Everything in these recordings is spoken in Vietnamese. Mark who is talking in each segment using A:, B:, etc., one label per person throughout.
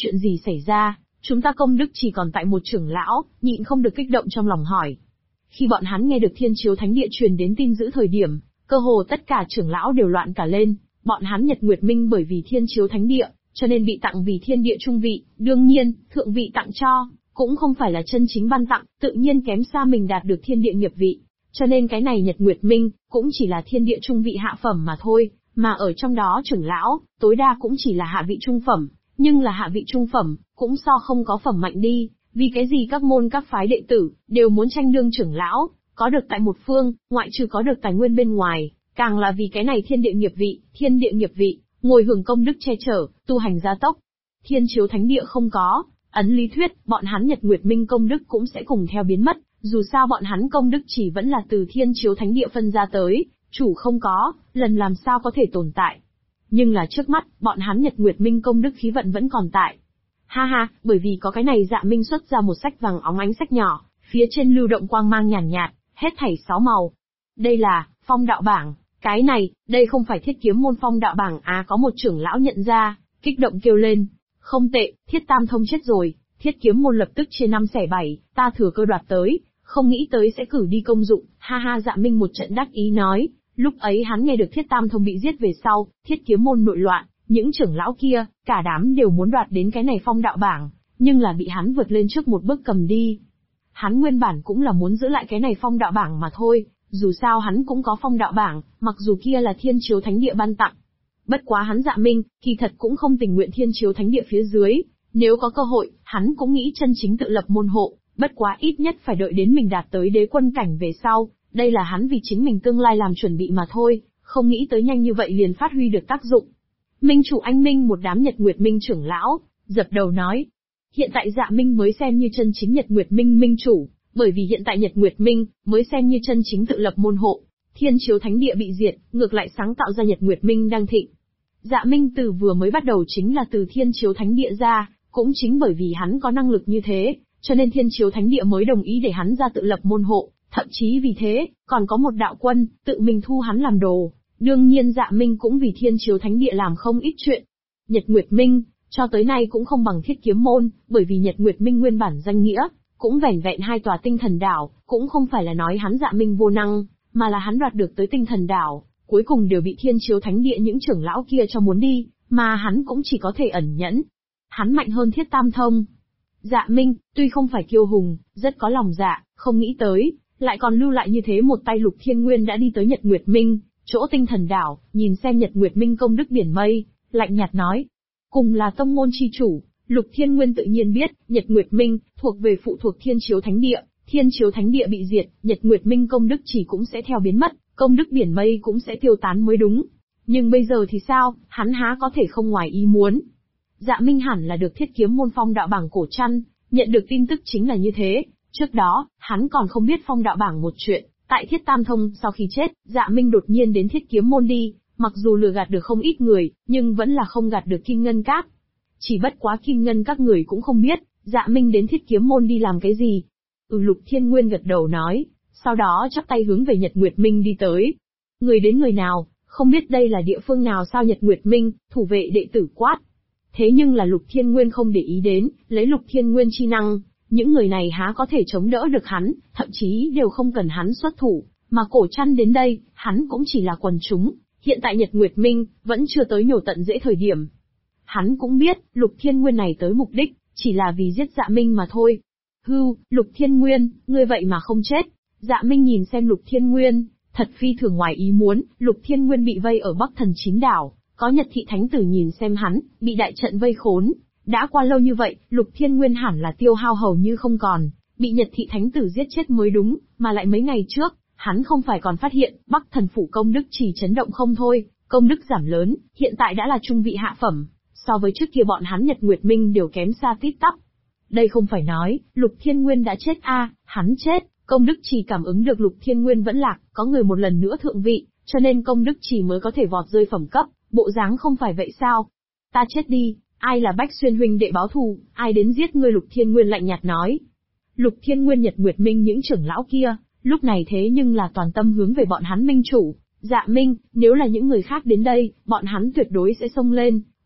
A: chuyện gì xảy ra, chúng ta công đức chỉ còn tại một trưởng lão, nhịn không được kích động trong lòng hỏi. Khi bọn hắn nghe được Thiên Chiếu Thánh Địa truyền đến tin dữ thời điểm, cơ hồ tất cả trưởng lão đều loạn cả lên, bọn hắn Nhật Nguyệt Minh bởi vì Thiên Chiếu Thánh Địa, cho nên bị tặng vì thiên địa trung vị, đương nhiên, thượng vị tặng cho, cũng không phải là chân chính ban tặng, tự nhiên kém xa mình đạt được thiên địa nghiệp vị. Cho nên cái này Nhật Nguyệt Minh, cũng chỉ là thiên địa trung vị hạ phẩm mà thôi, mà ở trong đó trưởng lão, tối đa cũng chỉ là hạ vị trung phẩm, nhưng là hạ vị trung phẩm, cũng so không có phẩm mạnh đi, vì cái gì các môn các phái đệ tử, đều muốn tranh đương trưởng lão, có được tại một phương, ngoại trừ có được tài nguyên bên ngoài, càng là vì cái này thiên địa nghiệp vị, ngồi hưởng công đức che chở, tu hành gia tốc. Thiên Chiếu Thánh Địa không có, ấn lý thuyết, bọn hắn Nhật Nguyệt Minh công đức cũng sẽ cùng theo biến mất, dù sao bọn hắn công đức chỉ vẫn là từ Thiên Chiếu Thánh Địa phân ra tới, chủ không có, lần làm sao có thể tồn tại. Nhưng là trước mắt, bọn hắn Nhật Nguyệt Minh công đức khí vận vẫn còn tại. Ha ha, bởi vì có cái này Dạ Minh xuất ra một sách vàng óng ánh sách nhỏ, phía trên lưu động quang mang nhàn nhạt, hết thảy 6 màu. Đây là phong đạo bảng, cái này, đây không phải Thiết Kiếm môn phong đạo bảng à? Có một trưởng lão nhận ra, kích động kêu lên, không tệ, Thiết Tam Thông chết rồi. Thiết Kiếm môn lập tức chia 5 xẻ 7, ta thừa cơ đoạt tới, không nghĩ tới sẽ cử đi công dụng, ha ha. Dạ Minh một trận đắc ý nói, lúc ấy hắn nghe được Thiết Tam Thông bị giết về sau, Thiết Kiếm môn nội loạn, những trưởng lão kia, cả đám đều muốn đoạt đến cái này phong đạo bảng, nhưng là bị hắn vượt lên trước một bước cầm đi. Hắn nguyên bản cũng là muốn giữ lại cái này phong đạo bảng mà thôi, dù sao hắn cũng có phong đạo bảng, mặc dù kia là Thiên Chiếu Thánh Địa ban tặng. Bất quá hắn Dạ Minh, kỳ thật cũng không tình nguyện Thiên Chiếu Thánh Địa phía dưới, nếu có cơ hội, hắn cũng nghĩ chân chính tự lập môn hộ, bất quá ít nhất phải đợi đến mình đạt tới đế quân cảnh về sau, đây là hắn vì chính mình tương lai làm chuẩn bị mà thôi, không nghĩ tới nhanh như vậy liền phát huy được tác dụng. Minh chủ anh Minh một đám Nhật Nguyệt Minh trưởng lão, dập đầu nói. Hiện tại Dạ Minh mới xem như chân chính Nhật Nguyệt Minh minh chủ, bởi vì hiện tại Nhật Nguyệt Minh mới xem như chân chính tự lập môn hộ, Thiên Chiếu Thánh Địa bị diệt, ngược lại sáng tạo ra Nhật Nguyệt Minh đang thịnh. Dạ Minh từ vừa mới bắt đầu chính là từ Thiên Chiếu Thánh Địa ra, cũng chính bởi vì hắn có năng lực như thế, cho nên Thiên Chiếu Thánh Địa mới đồng ý để hắn ra tự lập môn hộ, thậm chí vì thế, còn có một đạo quân, tự mình thu hắn làm đồ. Đương nhiên Dạ Minh cũng vì Thiên Chiếu Thánh Địa làm không ít chuyện. Nhật Nguyệt Minh, cho tới nay cũng không bằng Thiết Kiếm môn, bởi vì Nhật Nguyệt Minh nguyên bản danh nghĩa, cũng vẻn vẹn 2 tòa tinh thần đảo, cũng không phải là nói hắn Dạ Minh vô năng, mà là hắn đoạt được tới tinh thần đảo, cuối cùng đều bị Thiên Chiếu Thánh Địa những trưởng lão kia cho muốn đi, mà hắn cũng chỉ có thể ẩn nhẫn. Hắn mạnh hơn Thiết Tam Thông. Dạ Minh, tuy không phải kiêu hùng, rất có lòng dạ, không nghĩ tới, lại còn lưu lại như thế một tay Lục Thiên Nguyên đã đi tới Nhật Nguyệt Minh, chỗ tinh thần đảo, nhìn xem Nhật Nguyệt Minh công đức biển mây, lạnh nhạt nói. Cùng là tông môn chi chủ, Lục Thiên Nguyên tự nhiên biết, Nhật Nguyệt Minh, thuộc về phụ thuộc Thiên Chiếu Thánh Địa, Thiên Chiếu Thánh Địa bị diệt, Nhật Nguyệt Minh công đức chỉ cũng sẽ theo biến mất, công đức biển mây cũng sẽ tiêu tán mới đúng. Nhưng bây giờ thì sao, hắn há có thể không ngoài ý muốn. Dạ Minh hẳn là được Thiết Kiếm môn phong đạo bảng cổ trăn, nhận được tin tức chính là như thế, trước đó, hắn còn không biết phong đạo bảng một chuyện, tại Thiết Tam Thông sau khi chết, Dạ Minh đột nhiên đến Thiết Kiếm môn đi, mặc dù lừa gạt được không ít người, nhưng vẫn là không gạt được Kim Ngân Các. Chỉ bất quá Kim Ngân các người cũng không biết, Dạ Minh đến Thiết Kiếm môn đi làm cái gì. Lục Thiên Nguyên gật đầu nói, sau đó chắp tay hướng về Nhật Nguyệt Minh đi tới. Người đến người nào, không biết đây là địa phương nào sao? Nhật Nguyệt Minh, thủ vệ đệ tử quát. Thế nhưng là Lục Thiên Nguyên không để ý đến, lấy Lục Thiên Nguyên chi năng, những người này há có thể chống đỡ được hắn, thậm chí đều không cần hắn xuất thủ, mà cổ trăn đến đây, hắn cũng chỉ là quần chúng, hiện tại Nhật Nguyệt Minh, vẫn chưa tới nhổ tận dễ thời điểm. Hắn cũng biết, Lục Thiên Nguyên này tới mục đích, chỉ là vì giết Dạ Minh mà thôi. Hưu, Lục Thiên Nguyên, ngươi vậy mà không chết. Dạ Minh nhìn xem Lục Thiên Nguyên, thật phi thường ngoài ý muốn, Lục Thiên Nguyên bị vây ở Bắc Thần Chín Đảo, có Nhật Thị Thánh Tử nhìn xem hắn, bị đại trận vây khốn. Đã qua lâu như vậy, Lục Thiên Nguyên hẳn là tiêu hao hầu như không còn, bị Nhật Thị Thánh Tử giết chết mới đúng, mà lại mấy ngày trước, hắn không phải còn phát hiện, Bắc Thần Phủ công đức chỉ chấn động không thôi, công đức giảm lớn, hiện tại đã là trung vị hạ phẩm, so với trước kia bọn hắn Nhật Nguyệt Minh đều kém xa tít tắp. Đây không phải nói, Lục Thiên Nguyên đã chết hắn chết, công đức chỉ cảm ứng được Lục Thiên Nguyên vẫn lạc, có người một lần nữa thượng vị, cho nên công đức chỉ mới có thể vọt rơi phẩm cấp, bộ dáng không phải vậy sao? Ta chết đi, ai là Bách Xuyên huynh đệ báo thù, ai đến giết ngươi? Lục Thiên Nguyên lạnh nhạt nói. Lục Thiên Nguyên Nhật Nguyệt Minh những trưởng lão kia, lúc này thế nhưng là toàn tâm hướng về bọn hắn minh chủ, Dạ Minh, nếu là những người khác đến đây, bọn hắn tuyệt đối sẽ xông lên,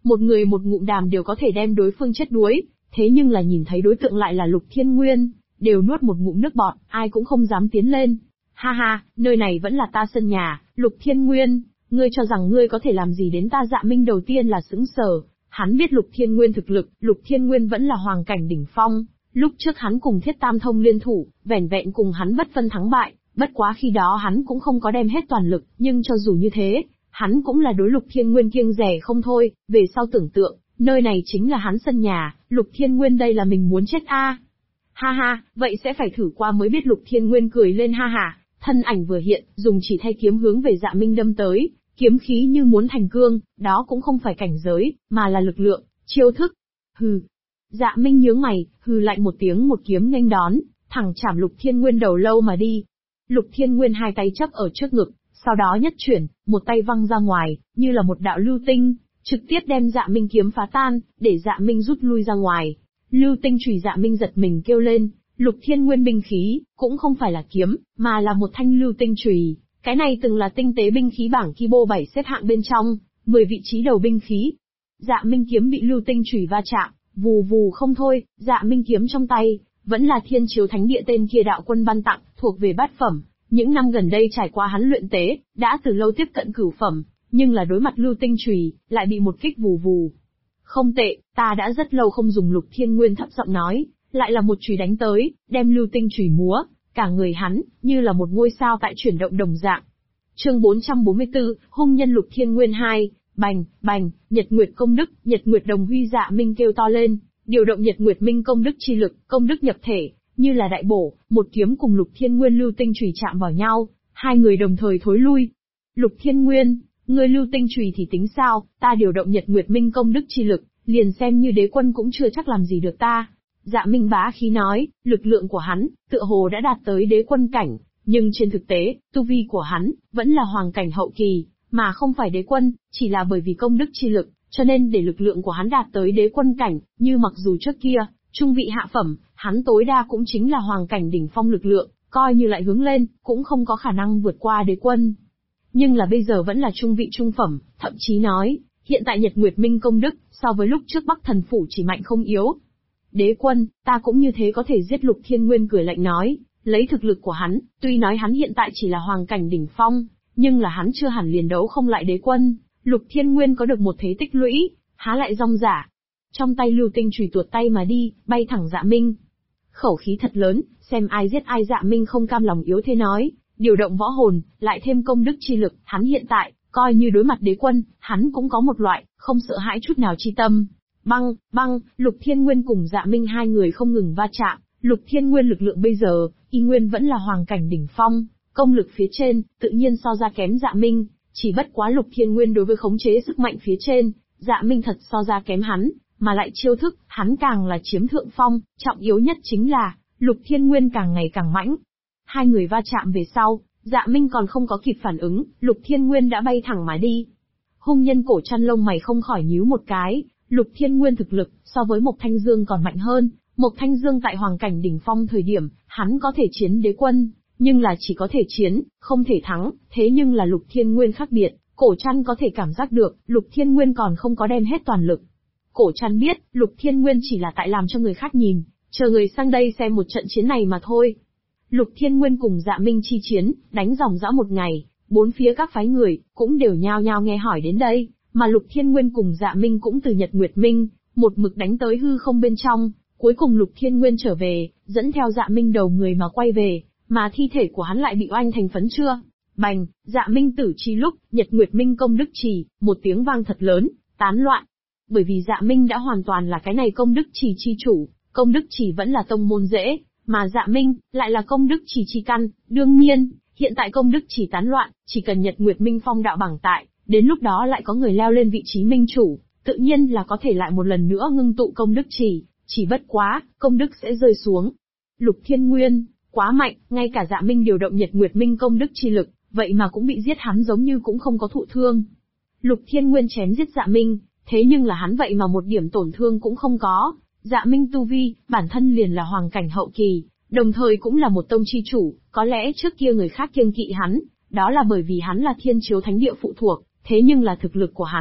A: một người một ngụm đàm đều có thể đem đối phương chết đuối, thế nhưng là nhìn thấy đối tượng lại là Lục Thiên Nguyên, đều nuốt một ngụm nước bọt, ai cũng không dám tiến lên. Ha ha, nơi này vẫn là ta sân nhà, Lục Thiên Nguyên, ngươi cho rằng ngươi có thể làm gì đến ta? Dạ Minh đầu tiên là sững sờ, hắn biết Lục Thiên Nguyên thực lực, Lục Thiên Nguyên vẫn là hoàng cảnh đỉnh phong, lúc trước hắn cùng Thiết Tam Thông liên thủ, vẻn vẹn cùng hắn bất phân thắng bại, bất quá khi đó hắn cũng không có đem hết toàn lực, nhưng cho dù như thế, hắn cũng là đối Lục Thiên Nguyên kiêng dè không thôi, về sau tưởng tượng, nơi này chính là hắn sân nhà, Lục Thiên Nguyên đây là mình muốn chết a. Ha ha, vậy sẽ phải thử qua mới biết. Lục Thiên Nguyên cười lên ha hả, thân ảnh vừa hiện, dùng chỉ thay kiếm hướng về Dạ Minh đâm tới, kiếm khí như muốn thành cương, đó cũng không phải cảnh giới, mà là lực lượng, chiêu thức. Hừ. Dạ Minh nhướng mày, hừ lạnh một tiếng, một kiếm nghênh đón, thẳng chảm Lục Thiên Nguyên đầu lâu mà đi. Lục Thiên Nguyên hai tay chấp ở trước ngực, sau đó nhất chuyển, một tay văng ra ngoài, như là một đạo lưu tinh, trực tiếp đem Dạ Minh kiếm phá tan, để Dạ Minh rút lui ra ngoài. Lưu tinh chùy. Dạ Minh giật mình kêu lên, Lục Thiên Nguyên binh khí, cũng không phải là kiếm, mà là một thanh lưu tinh chùy. Cái này từng là tinh tế binh khí bảng Kibo 7 xếp hạng bên trong, 10 vị trí đầu binh khí. Dạ Minh kiếm bị lưu tinh chùy va chạm, vù vù không thôi. Dạ Minh kiếm trong tay, vẫn là Thiên Chiếu Thánh Địa tên kia đạo quân ban tặng, thuộc về bát phẩm. Những năm gần đây trải qua hắn luyện tế, đã từ lâu tiếp cận cửu phẩm, nhưng là đối mặt lưu tinh chùy, lại bị một kích vù vù. Không tệ, ta đã rất lâu không dùng. Lục Thiên Nguyên thấp giọng nói, lại là một chùy đánh tới, đem lưu tinh chùy múa, cả người hắn, như là một ngôi sao tại chuyển động đồng dạng. Chương 444, hung nhân Lục Thiên Nguyên 2, bành, bành, Nhật Nguyệt công đức, Nhật Nguyệt đồng huy. Dạ Minh kêu to lên, điều động Nhật Nguyệt minh công đức chi lực, công đức nhập thể, như là đại bổ, một kiếm cùng Lục Thiên Nguyên lưu tinh chùy chạm vào nhau, hai người đồng thời thối lui. Lục Thiên Nguyên, ngươi lưu tinh chùy thì tính sao, ta điều động Nhật Nguyệt minh công đức chi lực, liền xem như đế quân cũng chưa chắc làm gì được ta. Dạ Minh bá khí nói, lực lượng của hắn, tựa hồ đã đạt tới đế quân cảnh, nhưng trên thực tế, tu vi của hắn, vẫn là hoàng cảnh hậu kỳ, mà không phải đế quân, chỉ là bởi vì công đức chi lực, cho nên để lực lượng của hắn đạt tới đế quân cảnh, như mặc dù trước kia, trung vị hạ phẩm, hắn tối đa cũng chính là hoàng cảnh đỉnh phong lực lượng, coi như lại hướng lên, cũng không có khả năng vượt qua đế quân. Nhưng là bây giờ vẫn là trung vị trung phẩm, thậm chí nói, hiện tại Nhật Nguyệt minh công đức, so với lúc trước Bắc Thần Phủ chỉ mạnh không yếu. Đế quân, ta cũng như thế có thể giết. Lục Thiên Nguyên cười lạnh nói, lấy thực lực của hắn, tuy nói hắn hiện tại chỉ là hoàng cảnh đỉnh phong, nhưng là hắn chưa hẳn liền đấu không lại đế quân. Lục Thiên Nguyên có được một thế tích lũy, há lại rong rả. Trong tay lưu tinh chùy tuột tay mà đi, bay thẳng Dạ Minh. Khẩu khí thật lớn, xem ai giết ai. Dạ Minh không cam lòng yếu thế nói, điều động võ hồn, lại thêm công đức chi lực, hắn hiện tại, coi như đối mặt đế quân, hắn cũng có một loại, không sợ hãi chút nào chi tâm. Băng, băng, Lục Thiên Nguyên cùng Dạ Minh hai người không ngừng va chạm. Lục Thiên Nguyên lực lượng bây giờ, y nguyên vẫn là hoàng cảnh đỉnh phong, công lực phía trên, tự nhiên so ra kém Dạ Minh, chỉ bất quá Lục Thiên Nguyên đối với khống chế sức mạnh phía trên, Dạ Minh thật so ra kém hắn, mà lại chiêu thức, hắn càng là chiếm thượng phong, trọng yếu nhất chính là, Lục Thiên Nguyên càng ngày càng mãnh. Hai người va chạm về sau, Dạ Minh còn không có kịp phản ứng, Lục Thiên Nguyên đã bay thẳng mà đi. Hung nhân Cổ Trăn lông mày không khỏi nhíu một cái, Lục Thiên Nguyên thực lực, so với Mộc Thanh Dương còn mạnh hơn. Mộc Thanh Dương tại hoàng cảnh đỉnh phong thời điểm, hắn có thể chiến đế quân, nhưng là chỉ có thể chiến, không thể thắng, thế nhưng là Lục Thiên Nguyên khác biệt, Cổ Trăn có thể cảm giác được, Lục Thiên Nguyên còn không có đem hết toàn lực. Cổ Trăn biết, Lục Thiên Nguyên chỉ là tại làm cho người khác nhìn, chờ người sang đây xem một trận chiến này mà thôi. Lục Thiên Nguyên cùng Dạ Minh chi chiến, đánh dòng dã một ngày, bốn phía các phái người, cũng đều nhao nhao nghe hỏi đến đây, mà Lục Thiên Nguyên cùng Dạ Minh cũng từ Nhật Nguyệt Minh, một mực đánh tới hư không bên trong, cuối cùng Lục Thiên Nguyên trở về, dẫn theo Dạ Minh đầu người mà quay về, mà thi thể của hắn lại bị oanh thành phấn chưa. Bành, Dạ Minh tử chi lúc, Nhật Nguyệt Minh công đức trì, một tiếng vang thật lớn, tán loạn. Bởi vì Dạ Minh đã hoàn toàn là cái này công đức trì chi chủ, công đức trì vẫn là tông môn rễ, mà Dạ Minh, lại là công đức trì chi căn, đương nhiên, hiện tại công đức trì tán loạn, chỉ cần Nhật Nguyệt Minh phong đạo bảng tại, đến lúc đó lại có người leo lên vị trí minh chủ, tự nhiên là có thể lại một lần nữa ngưng tụ công đức trì, chỉ bất quá, công đức sẽ rơi xuống. Lục Thiên Nguyên, quá mạnh, ngay cả Dạ Minh điều động Nhật Nguyệt Minh công đức chi lực, vậy mà cũng bị giết, hắn giống như cũng không có thụ thương. Lục Thiên Nguyên chém giết Dạ Minh, thế nhưng là hắn vậy mà một điểm tổn thương cũng không có. Dạ Minh tu vi, bản thân liền là hoàng cảnh hậu kỳ, đồng thời cũng là một tông chi chủ, có lẽ trước kia người khác kiêng kỵ hắn, đó là bởi vì hắn là Thiên Chiếu Thánh Địa phụ thuộc, thế nhưng là thực lực của hắn,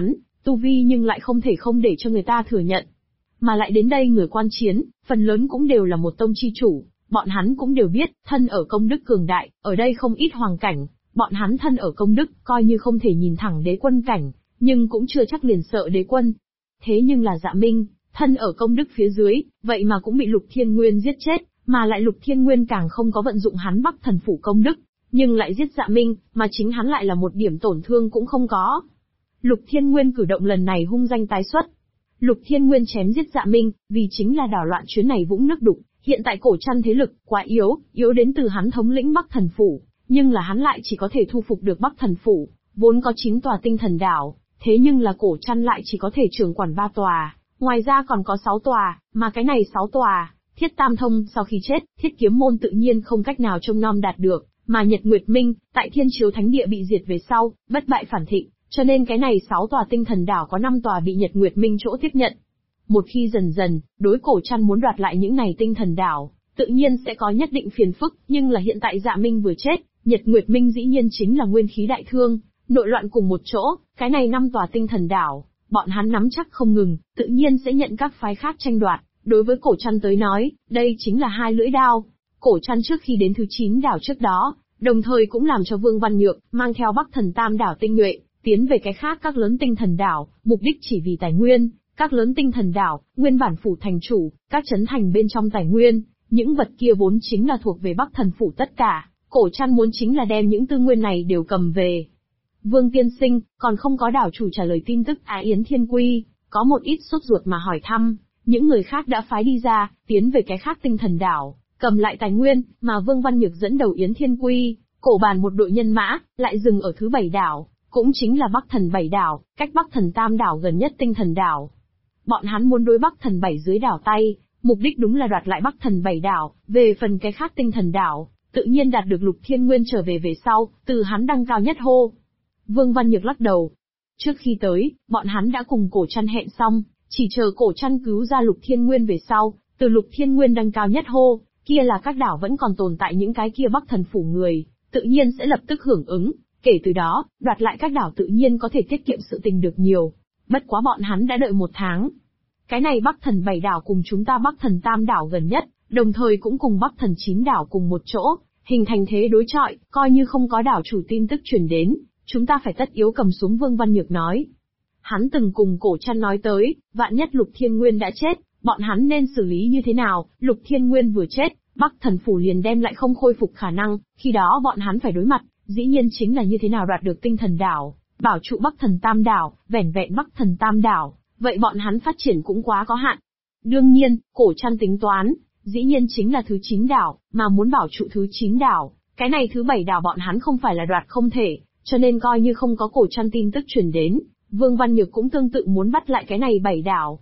A: tu vi nhưng lại không thể không để cho người ta thừa nhận. Mà lại đến đây người quan chiến, phần lớn cũng đều là một tông chi chủ, bọn hắn cũng đều biết, thân ở công đức cường đại, ở đây không ít hoàng cảnh, bọn hắn thân ở công đức, coi như không thể nhìn thẳng đế quân cảnh, nhưng cũng chưa chắc liền sợ đế quân. Thế nhưng là Dạ Minh, thân ở công đức phía dưới, vậy mà cũng bị Lục Thiên Nguyên giết chết, mà lại Lục Thiên Nguyên càng không có vận dụng hắn Bắc Thần Phủ công đức, nhưng lại giết Dạ Minh, mà chính hắn lại là một điểm tổn thương cũng không có. Lục Thiên Nguyên cử động lần này hung danh tái xuất. Lục Thiên Nguyên chém giết Dạ Minh, vì chính là đảo loạn chuyến này vũng nước đục, hiện tại Cổ Trăn thế lực quá yếu đến từ hắn thống lĩnh Bắc Thần Phủ, nhưng là hắn lại chỉ có thể thu phục được Bắc Thần Phủ, vốn có 9 tòa tinh thần đảo, thế nhưng là Cổ Trăn lại chỉ có thể trưởng quản 3 tòa, ngoài ra còn có 6 tòa, mà cái này 6 tòa, Thiết Tam Thông sau khi chết, Thiết Kiếm Môn tự nhiên không cách nào trông nom đạt được, mà Nhật Nguyệt Minh, tại Thiên Chiếu Thánh Địa bị diệt về sau, bất bại phản thịnh, cho nên cái này 6 tòa tinh thần đảo có 5 tòa bị Nhật Nguyệt Minh chỗ tiếp nhận. Một khi dần dần, đối Cổ Trăn muốn đoạt lại những này tinh thần đảo, tự nhiên sẽ có nhất định phiền phức, nhưng là hiện tại Dạ Minh vừa chết, Nhật Nguyệt Minh dĩ nhiên chính là nguyên khí đại thương, nội loạn cùng một chỗ, cái này 5 tòa tinh thần đảo, bọn hắn nắm chắc không ngừng, tự nhiên sẽ nhận các phái khác tranh đoạt. Đối với Cổ Trăn tới nói, đây chính là 2 lưỡi đao. Cổ Trăn trước khi đến thứ 9 đảo trước đó, đồng thời cũng làm cho Vương Văn Nhược mang theo Bắc Thần Tam đảo tinh nhuệ, tiến về cái khác các lớn tinh thần đảo, mục đích chỉ vì tài nguyên. Các lớn tinh thần đảo, nguyên bản phủ thành chủ, các trấn thành bên trong tài nguyên, những vật kia vốn chính là thuộc về Bắc Thần Phủ tất cả, Cổ Trăn muốn chính là đem những tư nguyên này đều cầm về. Vương tiên sinh, còn không có đảo chủ trả lời tin tức Yến Thiên Quy, có một ít sốt ruột mà hỏi thăm, những người khác đã phái đi ra, tiến về cái khác tinh thần đảo, cầm lại tài nguyên, mà Vương Văn Nhược dẫn đầu Yến Thiên Quy, cổ bàn một đội nhân mã, lại dừng ở thứ 7 đảo, cũng chính là Bắc Thần 7 đảo, cách Bắc Thần Tam đảo gần nhất tinh thần đảo. Bọn hắn muốn đối Bắc Thần 7 dưới đảo tay, mục đích đúng là đoạt lại Bắc Thần 7 đảo, về phần cái khác tinh thần đảo, tự nhiên đạt được Lục Thiên Nguyên trở về sau, từ hắn đăng cao nhất hô. Vương Văn Nhược lắc đầu. Trước khi tới, bọn hắn đã cùng Cổ Trăn hẹn xong, chỉ chờ Cổ Trăn cứu ra Lục Thiên Nguyên về sau, từ Lục Thiên Nguyên đăng cao nhất hô, kia là các đảo vẫn còn tồn tại những cái kia Bắc Thần Phủ người, tự nhiên sẽ lập tức hưởng ứng, kể từ đó, đoạt lại các đảo tự nhiên có thể tiết kiệm sự tình được nhiều. Bất quá bọn hắn đã đợi 1 tháng. Cái này Bắc Thần 7 đảo cùng chúng ta Bắc Thần Tam đảo gần nhất, đồng thời cũng cùng Bắc Thần 9 đảo cùng một chỗ, hình thành thế đối chọi, coi như không có đảo chủ tin tức truyền đến, chúng ta phải tất yếu cầm xuống. Vương Văn Nhược nói. Hắn từng cùng Cổ Trăn nói tới, vạn nhất Lục Thiên Nguyên đã chết, bọn hắn nên xử lý như thế nào, Lục Thiên Nguyên vừa chết, Bắc Thần Phủ liền đem lại không khôi phục khả năng, khi đó bọn hắn phải đối mặt, dĩ nhiên chính là như thế nào đoạt được tinh thần đảo, bảo trụ Bắc Thần Tam đảo, vẻn vẹn Bắc Thần Tam đảo, vậy bọn hắn phát triển cũng quá có hạn. Đương nhiên, Cổ Trăn tính toán, dĩ nhiên chính là thứ 9 đảo, mà muốn bảo trụ thứ 9 đảo, cái này thứ 7 đảo bọn hắn không phải là đoạt không thể, cho nên coi như không có Cổ Trăn tin tức truyền đến, Vương Văn Nhược cũng tương tự muốn bắt lại cái này 7 đảo.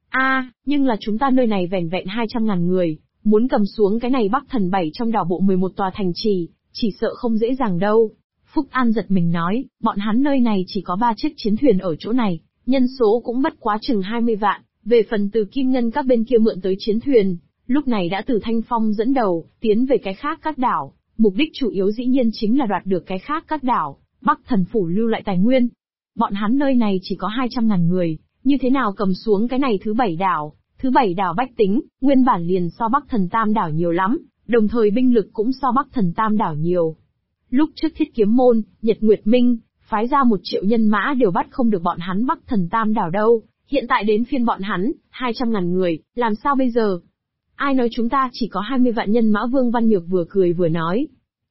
A: Nhưng là chúng ta nơi này vẻn vẹn 200.000 người, muốn cầm xuống cái này Bắc Thần 7 trong đảo bộ 11 tòa thành trì, chỉ sợ không dễ dàng đâu. Phúc An giật mình nói, bọn hắn nơi này chỉ có 3 chiếc chiến thuyền ở chỗ này, nhân số cũng bất quá chừng 20 vạn, về phần từ Kim Ngân các bên kia mượn tới chiến thuyền, lúc này đã từ Thanh Phong dẫn đầu, tiến về cái khác các đảo, mục đích chủ yếu dĩ nhiên chính là đoạt được cái khác các đảo, Bắc Thần Phủ lưu lại tài nguyên. Bọn hắn nơi này chỉ có 200.000 người, như thế nào cầm xuống cái này thứ 7 đảo, thứ 7 đảo bách tính, nguyên bản liền so Bắc Thần Tam đảo nhiều lắm, đồng thời binh lực cũng so Bắc Thần Tam đảo nhiều. Lúc trước Thiết Kiếm Môn, Nhật Nguyệt Minh, phái ra 1 triệu nhân mã đều bắt không được bọn hắn Bắc Thần Tam đảo đâu, hiện tại đến phiên bọn hắn, 200.000 người, làm sao bây giờ? Ai nói chúng ta chỉ có 20 vạn nhân mã? Vương Văn Nhược vừa cười vừa nói.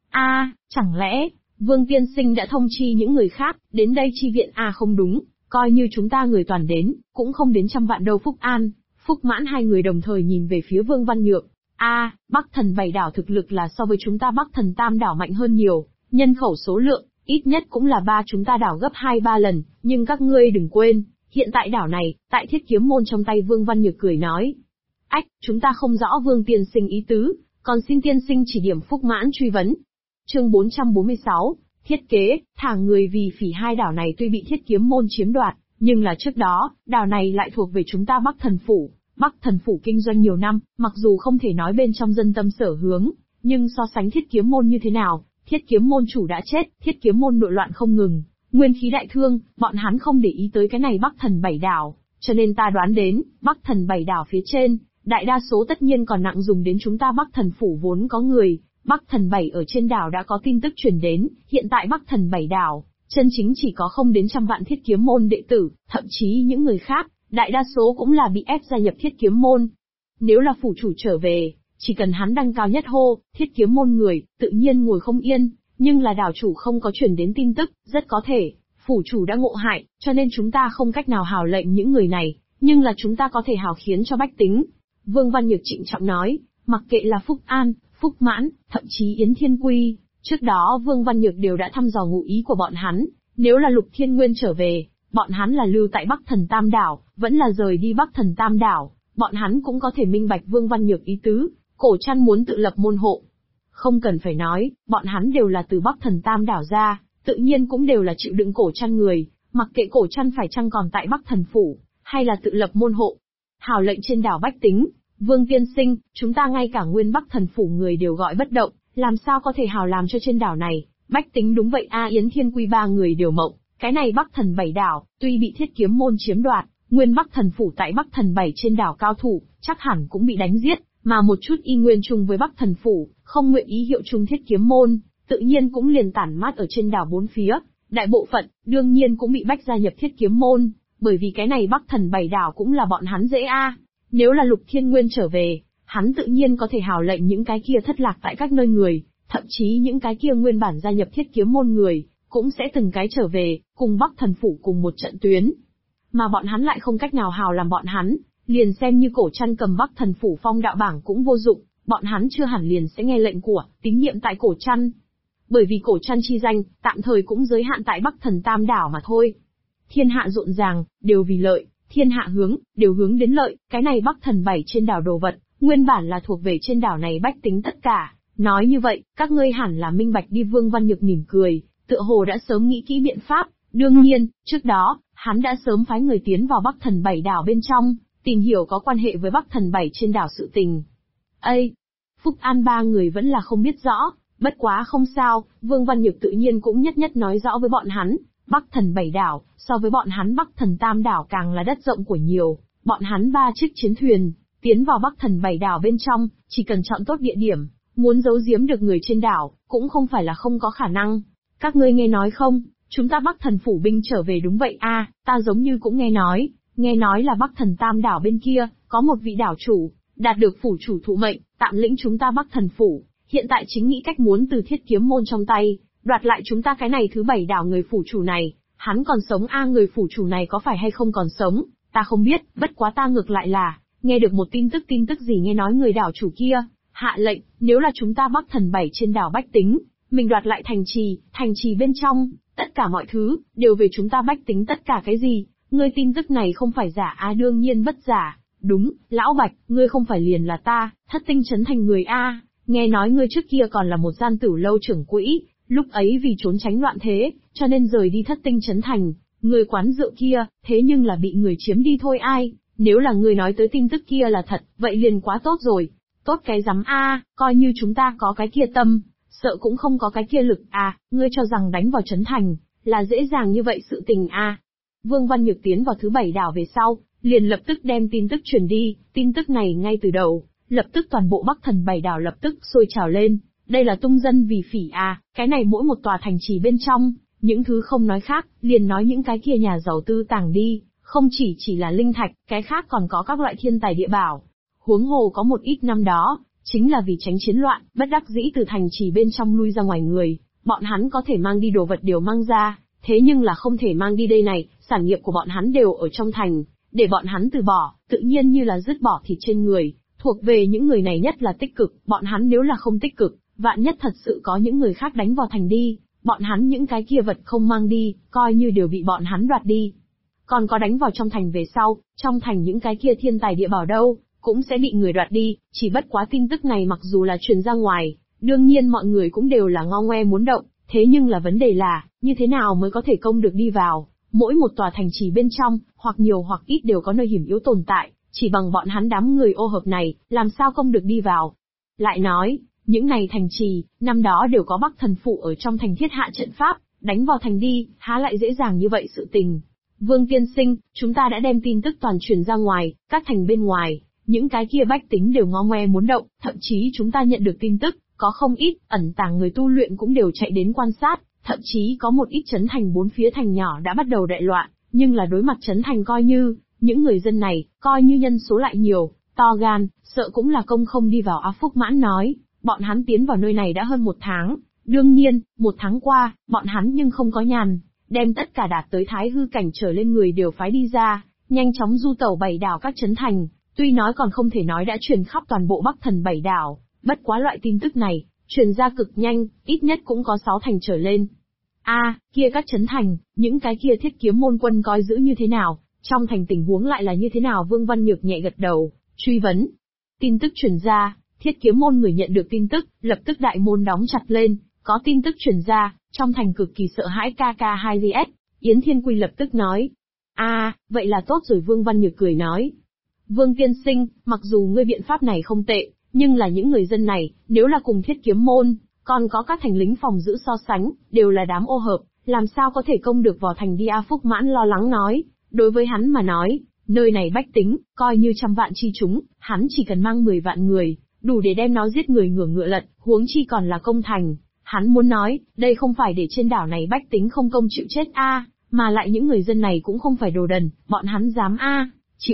A: Chẳng lẽ, Vương tiên sinh đã thông chi những người khác, đến đây chi viện? Không đúng, coi như chúng ta người toàn đến, cũng không đến 100 vạn đâu. Phúc An, Phúc Mãn hai người đồng thời nhìn về phía Vương Văn Nhược. Bắc Thần 7 đảo thực lực là so với chúng ta Bắc Thần Tam đảo mạnh hơn nhiều, nhân khẩu số lượng, ít nhất cũng là chúng ta đảo gấp 2-3 lần, nhưng các ngươi đừng quên, hiện tại đảo này, tại Thiết Kiếm Môn trong tay. Vương Văn Nhược cười nói. Chúng ta không rõ Vương tiên sinh ý tứ, còn xin tiên sinh chỉ điểm. Phúc Mãn truy vấn. Chương 446, thiết kế, thả người vì phỉ. Hai đảo này tuy bị Thiết Kiếm Môn chiếm đoạt, nhưng là trước đó, đảo này lại thuộc về chúng ta Bắc Thần Phủ. Bắc Thần Phủ kinh doanh nhiều năm, mặc dù không thể nói bên trong dân tâm sở hướng, nhưng so sánh Thiết Kiếm Môn như thế nào, Thiết Kiếm Môn chủ đã chết, Thiết Kiếm Môn nội loạn không ngừng, Nguyên khí đại thương, bọn hắn không để ý tới cái này Bắc Thần Bảy Đảo, cho nên ta đoán đến, Bắc Thần Bảy Đảo phía trên, đại đa số tất nhiên còn nặng dùng đến chúng ta Bắc Thần Phủ vốn có người. Bắc Thần Bảy ở trên đảo đã có tin tức truyền đến, hiện tại Bắc Thần Bảy Đảo, chân chính chỉ có không đến trăm vạn Thiết Kiếm môn đệ tử, thậm chí những người khác, đại đa số cũng là bị ép gia nhập Thiết Kiếm môn. Nếu là phủ chủ trở về, chỉ cần hắn đăng cao nhất hô, Thiết Kiếm môn người, tự nhiên ngồi không yên, nhưng là đảo chủ không có truyền đến tin tức, rất có thể, phủ chủ đã ngộ hại, cho nên chúng ta không cách nào hào lệnh những người này, nhưng là chúng ta có thể hào khiến cho bách tính. Vương Văn Nhược trịnh trọng nói, mặc kệ là Phúc An, Phúc Mãn, thậm chí Yến Thiên Quy, trước đó Vương Văn Nhược đều đã thăm dò ngụ ý của bọn hắn, nếu là Lục Thiên Nguyên trở về, bọn hắn là lưu tại Bắc Thần Tam Đảo, vẫn là rời đi Bắc Thần Tam Đảo, bọn hắn cũng có thể minh bạch Vương Văn Nhược ý tứ, Cổ Trăn muốn tự lập môn hộ. Không cần phải nói, bọn hắn đều là từ Bắc Thần Tam Đảo ra, tự nhiên cũng đều là chịu đựng Cổ Trăn người, mặc kệ Cổ Trăn phải chăng còn tại Bắc Thần Phủ, hay là tự lập môn hộ. Hào lệnh trên đảo bách tính, Vương tiên sinh, chúng ta ngay cả nguyên Bắc Thần Phủ người đều gọi bất động, làm sao có thể hào làm cho trên đảo này, bách tính đúng vậy a Yến Thiên Quy ba người đều mộng, cái này Bắc Thần Bảy Đảo, tuy bị Thiết Kiếm môn chiếm đoạt, nguyên Bắc Thần Phủ tại Bắc Thần Bảy trên đảo cao thủ, chắc hẳn cũng bị đánh giết, mà một chút y nguyên chung với Bắc Thần Phủ, không nguyện ý hiệu chung Thiết Kiếm môn, tự nhiên cũng liền tản mát ở trên đảo bốn phía, đại bộ phận, đương nhiên cũng bị bách gia nhập Thiết Kiếm môn, bởi vì cái này Bắc Thần Bảy Đảo cũng là bọn hắn dễ a. Nếu là Lục Thiên Nguyên trở về, hắn tự nhiên có thể hào lệnh những cái kia thất lạc tại các nơi người, thậm chí những cái kia nguyên bản gia nhập Thiết Kiếm môn người, cũng sẽ từng cái trở về, cùng Bắc Thần Phủ cùng một trận tuyến. Mà bọn hắn lại không cách nào hào làm bọn hắn, liền xem như Cổ Trăn cầm Bắc Thần Phủ phong đạo bảng cũng vô dụng, bọn hắn chưa hẳn liền sẽ nghe lệnh của, tín nhiệm tại Cổ Trăn. Bởi vì Cổ Trăn chi danh, tạm thời cũng giới hạn tại Bắc Thần Tam Đảo mà thôi. Thiên hạ rộn ràng, đều vì lợi, thiên hạ hướng, đều hướng đến lợi, cái này Bắc Thần Bảy trên đảo đồ vật, nguyên bản là thuộc về trên đảo này bách tính tất cả. Nói như vậy, các ngươi hẳn là minh bạch đi. Vương Văn Nhược mỉm cười, tựa hồ đã sớm nghĩ kỹ biện pháp, đương nhiên, trước đó, hắn đã sớm phái người tiến vào Bắc Thần Bảy đảo bên trong, tìm hiểu có quan hệ với Bắc Thần Bảy trên đảo sự tình. Phúc An ba người vẫn là không biết rõ, bất quá không sao, Vương Văn Nhược tự nhiên cũng nhất nhất nói rõ với bọn hắn, Bắc Thần Bảy đảo, so với bọn hắn Bắc Thần Tam đảo càng là đất rộng của nhiều, bọn hắn 3 chiếc chiến thuyền, tiến vào Bắc Thần Bảy đảo bên trong, chỉ cần chọn tốt địa điểm, muốn giấu giếm được người trên đảo, cũng không phải là không có khả năng. Các ngươi nghe nói không, chúng ta Bắc Thần Phủ binh trở về đúng vậy a, ta giống như cũng nghe nói là Bắc Thần Tam đảo bên kia, có một vị đảo chủ, đạt được phủ chủ thụ mệnh, tạm lĩnh chúng ta Bắc Thần Phủ, hiện tại chính nghĩ cách muốn từ Thiết Kiếm môn trong tay, đoạt lại chúng ta cái này thứ 7 đảo. Người phủ chủ này, hắn còn sống a? Người phủ chủ này có phải hay không còn sống, ta không biết, bất quá ta ngược lại là, nghe được một tin tức gì nghe nói người đảo chủ kia, hạ lệnh, nếu là chúng ta Bắc Thần Bảy trên đảo bách tính, mình đoạt lại thành trì bên trong, tất cả mọi thứ, đều về chúng ta bách tính tất cả cái gì, ngươi tin tức này không phải giả a? Đương nhiên bất giả, đúng, Lão Bạch, ngươi không phải liền là ta, Thất Tinh Trấn Thành người a, nghe nói ngươi trước kia còn là một gian tử lâu trưởng quỹ, lúc ấy vì trốn tránh loạn thế, cho nên rời đi Thất Tinh Trấn Thành, người quán rượu kia, thế nhưng là bị người chiếm đi thôi ai, nếu là ngươi nói tới tin tức kia là thật, vậy liền quá tốt rồi, tốt cái rắm a, coi như chúng ta có cái kia tâm, sợ cũng không có cái kia lực à, ngươi cho rằng đánh vào Trấn Thành, là dễ dàng như vậy sự tình a. Vương Văn Nhược tiến vào thứ 7 đảo về sau, liền lập tức đem tin tức truyền đi, tin tức này ngay từ đầu, lập tức toàn bộ Bắc Thần 7 đảo lập tức sôi trào lên, đây là tung dân vì phỉ à, cái này mỗi một tòa thành trì bên trong, những thứ không nói khác, liền nói những cái kia nhà giàu tư tàng đi, không chỉ là linh thạch, cái khác còn có các loại thiên tài địa bảo. Huống hồ có một ít năm đó, chính là vì tránh chiến loạn, bất đắc dĩ từ thành trì bên trong lui ra ngoài người, bọn hắn có thể mang đi đồ vật đều mang ra, thế nhưng là không thể mang đi đây này, sản nghiệp của bọn hắn đều ở trong thành, để bọn hắn từ bỏ, tự nhiên như là dứt bỏ thịt trên người, thuộc về những người này nhất là tích cực, bọn hắn nếu là không tích cực, vạn nhất thật sự có những người khác đánh vào thành đi, bọn hắn những cái kia vật không mang đi, coi như đều bị bọn hắn đoạt đi. Còn có đánh vào trong thành về sau, trong thành những cái kia thiên tài địa bảo đâu, cũng sẽ bị người đoạt đi, chỉ bất quá tin tức này mặc dù là truyền ra ngoài, đương nhiên mọi người cũng đều là ngo ngoe muốn động, thế nhưng là vấn đề là, như thế nào mới có thể công được đi vào, mỗi một tòa thành trì bên trong, hoặc nhiều hoặc ít đều có nơi hiểm yếu tồn tại, chỉ bằng bọn hắn đám người ô hợp này, làm sao công được đi vào. Lại nói, những này thành trì, năm đó đều có Bắc Thần Phủ ở trong thành thiết hạ trận pháp, Đánh vào thành đi, há lại dễ dàng như vậy sự tình. Vương tiên sinh, chúng ta đã đem tin tức toàn truyền ra ngoài, các thành bên ngoài, những cái kia bách tính đều ngó ngoe muốn động, thậm chí chúng ta nhận được tin tức, có không ít, ẩn tàng người tu luyện cũng đều chạy đến quan sát, thậm chí có một ít trấn thành bốn phía thành nhỏ đã bắt đầu đại loạn, nhưng là đối mặt trấn thành coi như, những người dân này, coi như nhân số lại nhiều, to gan, sợ cũng là công không đi vào á. Phúc Mãn nói, bọn hắn tiến vào nơi này đã hơn 1 tháng, đương nhiên, 1 tháng qua, bọn hắn nhưng không có nhàn, đem tất cả đạt tới thái hư cảnh trở lên người đều phái đi ra, nhanh chóng du tẩu 7 đảo các trấn thành, tuy nói còn không thể nói đã truyền khắp toàn bộ Bắc Thần 7 đảo, bất quá loại tin tức này, truyền ra cực nhanh, ít nhất cũng có 6 thành trở lên. Kia các trấn thành, những cái kia Thiết Kiếm môn quân coi giữ như thế nào, trong thành tình huống lại là như thế nào? Vương Văn Nhược nhẹ gật đầu, truy vấn. Tin tức truyền ra, Thiết Kiếm môn người nhận được tin tức, lập tức đại môn đóng chặt lên, có tin tức truyền ra, trong thành cực kỳ sợ hãi KK2GS, Yến Thiên Quy lập tức nói. Vậy là tốt rồi. Vương Văn Nhược cười nói. Vương tiên sinh, mặc dù ngươi biện pháp này không tệ, nhưng là những người dân này, nếu là cùng Thiết Kiếm môn, còn có các thành lính phòng giữ so sánh, đều là đám ô hợp, làm sao có thể công được vào thành đi? Phúc Mãn lo lắng nói, đối với hắn mà nói, nơi này bách tính, coi như trăm vạn chi chúng, hắn chỉ cần mang 10 vạn người, đủ để đem nó giết người ngửa ngựa lật, huống chi còn là công thành. Hắn muốn nói, đây không phải để trên đảo này bách tính không công chịu chết mà lại những người dân này cũng không phải đồ đần, bọn hắn dám chịu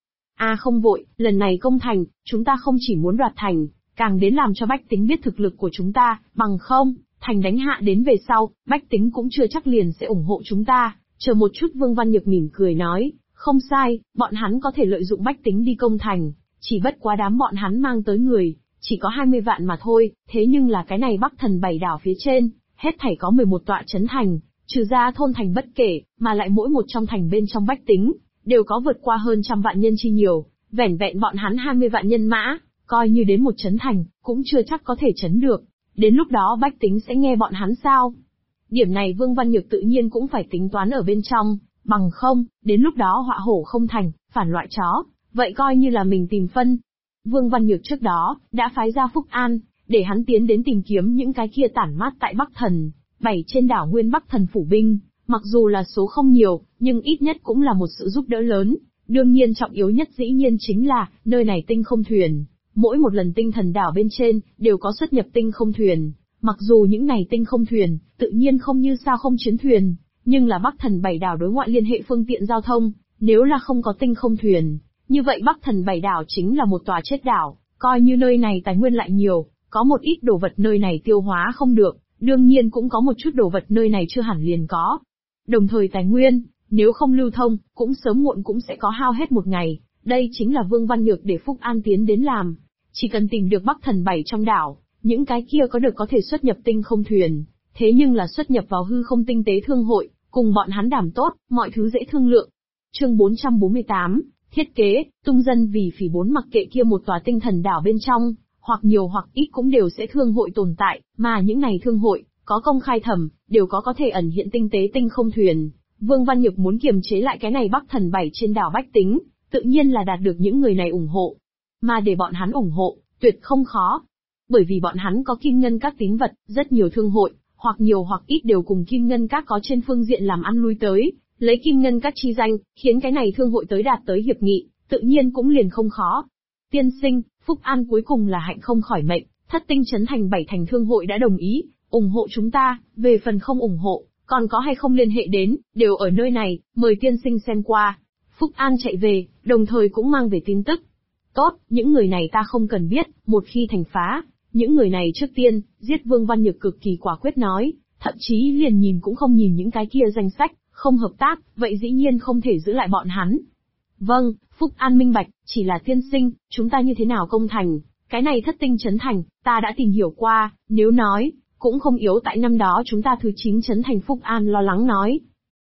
A: không vội, lần này công thành, chúng ta không chỉ muốn đoạt thành, càng đến làm cho bách tính biết thực lực của chúng ta, bằng không, thành đánh hạ đến về sau, bách tính cũng chưa chắc liền sẽ ủng hộ chúng ta. Chờ một chút. Vương Văn Nhược mỉm cười nói, không sai, bọn hắn có thể lợi dụng bách tính đi công thành, chỉ bất quá đám bọn hắn mang tới người, chỉ có 20 vạn mà thôi, thế nhưng là cái này Bắc Thần 7 đảo phía trên, hết thảy có 11 tọa trấn thành, trừ ra thôn thành bất kể, mà lại mỗi một trong thành bên trong bách tính, đều có vượt qua hơn 100 vạn nhân chi nhiều, vẻn vẹn bọn hắn 20 vạn nhân mã, coi như đến một trấn thành, cũng chưa chắc có thể trấn được, đến lúc đó bách tính sẽ nghe bọn hắn sao? Điểm này Vương Văn Nhược tự nhiên cũng phải tính toán ở bên trong, bằng không, đến lúc đó họa hổ không thành, phản loại chó, vậy coi như là mình tìm phân. Vương Văn Nhược trước đó, đã phái ra Phúc An, để hắn tiến đến tìm kiếm những cái kia tản mát tại Bắc Thần 7 trên đảo Nguyên Bắc Thần phủ binh, mặc dù là số không nhiều, nhưng ít nhất cũng là một sự giúp đỡ lớn. Đương nhiên trọng yếu nhất dĩ nhiên chính là, nơi này tinh không thuyền, mỗi một lần tinh thần đảo bên trên, đều có xuất nhập tinh không thuyền. Mặc dù những này tinh không thuyền, tự nhiên không như sao không chiến thuyền, nhưng là Bắc Thần 7 đảo đối ngoại liên hệ phương tiện giao thông, nếu là không có tinh không thuyền, như vậy Bắc Thần 7 đảo chính là một tòa chết đảo, coi như nơi này tài nguyên lại nhiều, có một ít đồ vật nơi này tiêu hóa không được, đương nhiên cũng có một chút đồ vật nơi này chưa hẳn liền có. Đồng thời tài nguyên, nếu không lưu thông, cũng sớm muộn cũng sẽ có hao hết một ngày, đây chính là Vương Văn Nhược để Phúc An tiến đến làm. Chỉ cần tìm được Bắc Thần 7 trong đảo, những cái kia có thể xuất nhập tinh không thuyền, thế nhưng là xuất nhập vào hư không tinh tế thương hội, cùng bọn hắn đảm tốt, mọi thứ dễ thương lượng. Chương 448, thiết kế, tung dân vì phỉ 4 mặc kệ kia một tòa tinh thần đảo bên trong, hoặc nhiều hoặc ít cũng đều sẽ thương hội tồn tại, mà những này thương hội, có công khai thẩm, đều có thể ẩn hiện tinh tế tinh không thuyền. Vương Văn Nhược muốn kiềm chế lại cái này Bắc Thần 7 trên đảo bách tính, tự nhiên là đạt được những người này ủng hộ. Mà để bọn hắn ủng hộ, tuyệt không khó. Bởi vì bọn hắn có kim ngân các tín vật, rất nhiều thương hội, hoặc nhiều hoặc ít đều cùng kim ngân các có trên phương diện làm ăn lui tới, lấy kim ngân các chi danh, khiến cái này thương hội tới đạt tới hiệp nghị, tự nhiên cũng liền không khó. Tiên sinh, Phúc An cuối cùng là hạnh không khỏi mệnh, thất tinh trấn thành 7 thành thương hội đã đồng ý, ủng hộ chúng ta, về phần không ủng hộ, còn có hay không liên hệ đến, đều ở nơi này, mời tiên sinh xem qua. Phúc An chạy về, đồng thời cũng mang về tin tức. Tốt, những người này ta không cần biết, một khi thành phá, những người này trước tiên, giết. Vương Văn Nhược cực kỳ quả quyết nói, thậm chí liền nhìn cũng không nhìn những cái kia danh sách, không hợp tác, vậy dĩ nhiên không thể giữ lại bọn hắn. Vâng, Phúc An minh bạch, chỉ là tiên sinh, chúng ta như thế nào công thành, cái này thất tinh trấn thành, ta đã tìm hiểu qua, nếu nói, cũng không yếu tại năm đó chúng ta thứ 9 trấn thành. Phúc An lo lắng nói.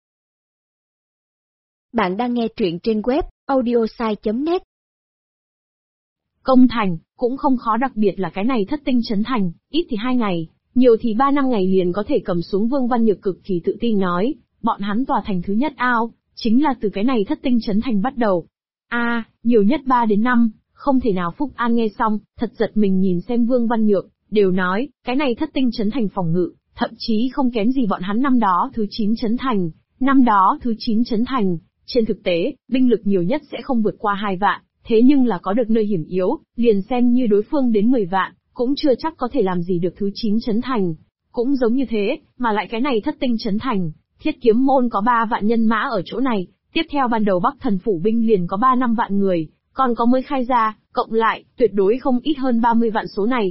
B: Bạn đang nghe truyện trên web, audiosai.net.
A: Công thành, cũng không khó, đặc biệt là cái này thất tinh trấn thành, ít thì 2 ngày, nhiều thì 3-5 ngày liền có thể cầm xuống. Vương Văn Nhược cực kỳ tự tin nói, bọn hắn tòa thành thứ nhất chính là từ cái này thất tinh trấn thành bắt đầu. Nhiều nhất 3 đến 5, không thể nào. Phúc An nghe xong, thật giật mình nhìn xem Vương Văn Nhược, đều nói, cái này thất tinh trấn thành phòng ngự, thậm chí không kém gì bọn hắn năm đó thứ 9 trấn thành. Năm đó thứ 9 trấn thành, trên thực tế, binh lực nhiều nhất sẽ không vượt qua 2 vạn, thế nhưng là có được nơi hiểm yếu, liền xem như đối phương đến 10 vạn, cũng chưa chắc có thể làm gì được thứ 9 trấn thành. Cũng giống như thế, mà lại cái này thất tinh trấn thành, Thiết Kiếm môn có 3 vạn nhân mã ở chỗ này, tiếp theo ban đầu Bắc Thần phủ binh liền có 3-5 vạn người, còn có mới khai ra, cộng lại, tuyệt đối không ít hơn 30 vạn số này.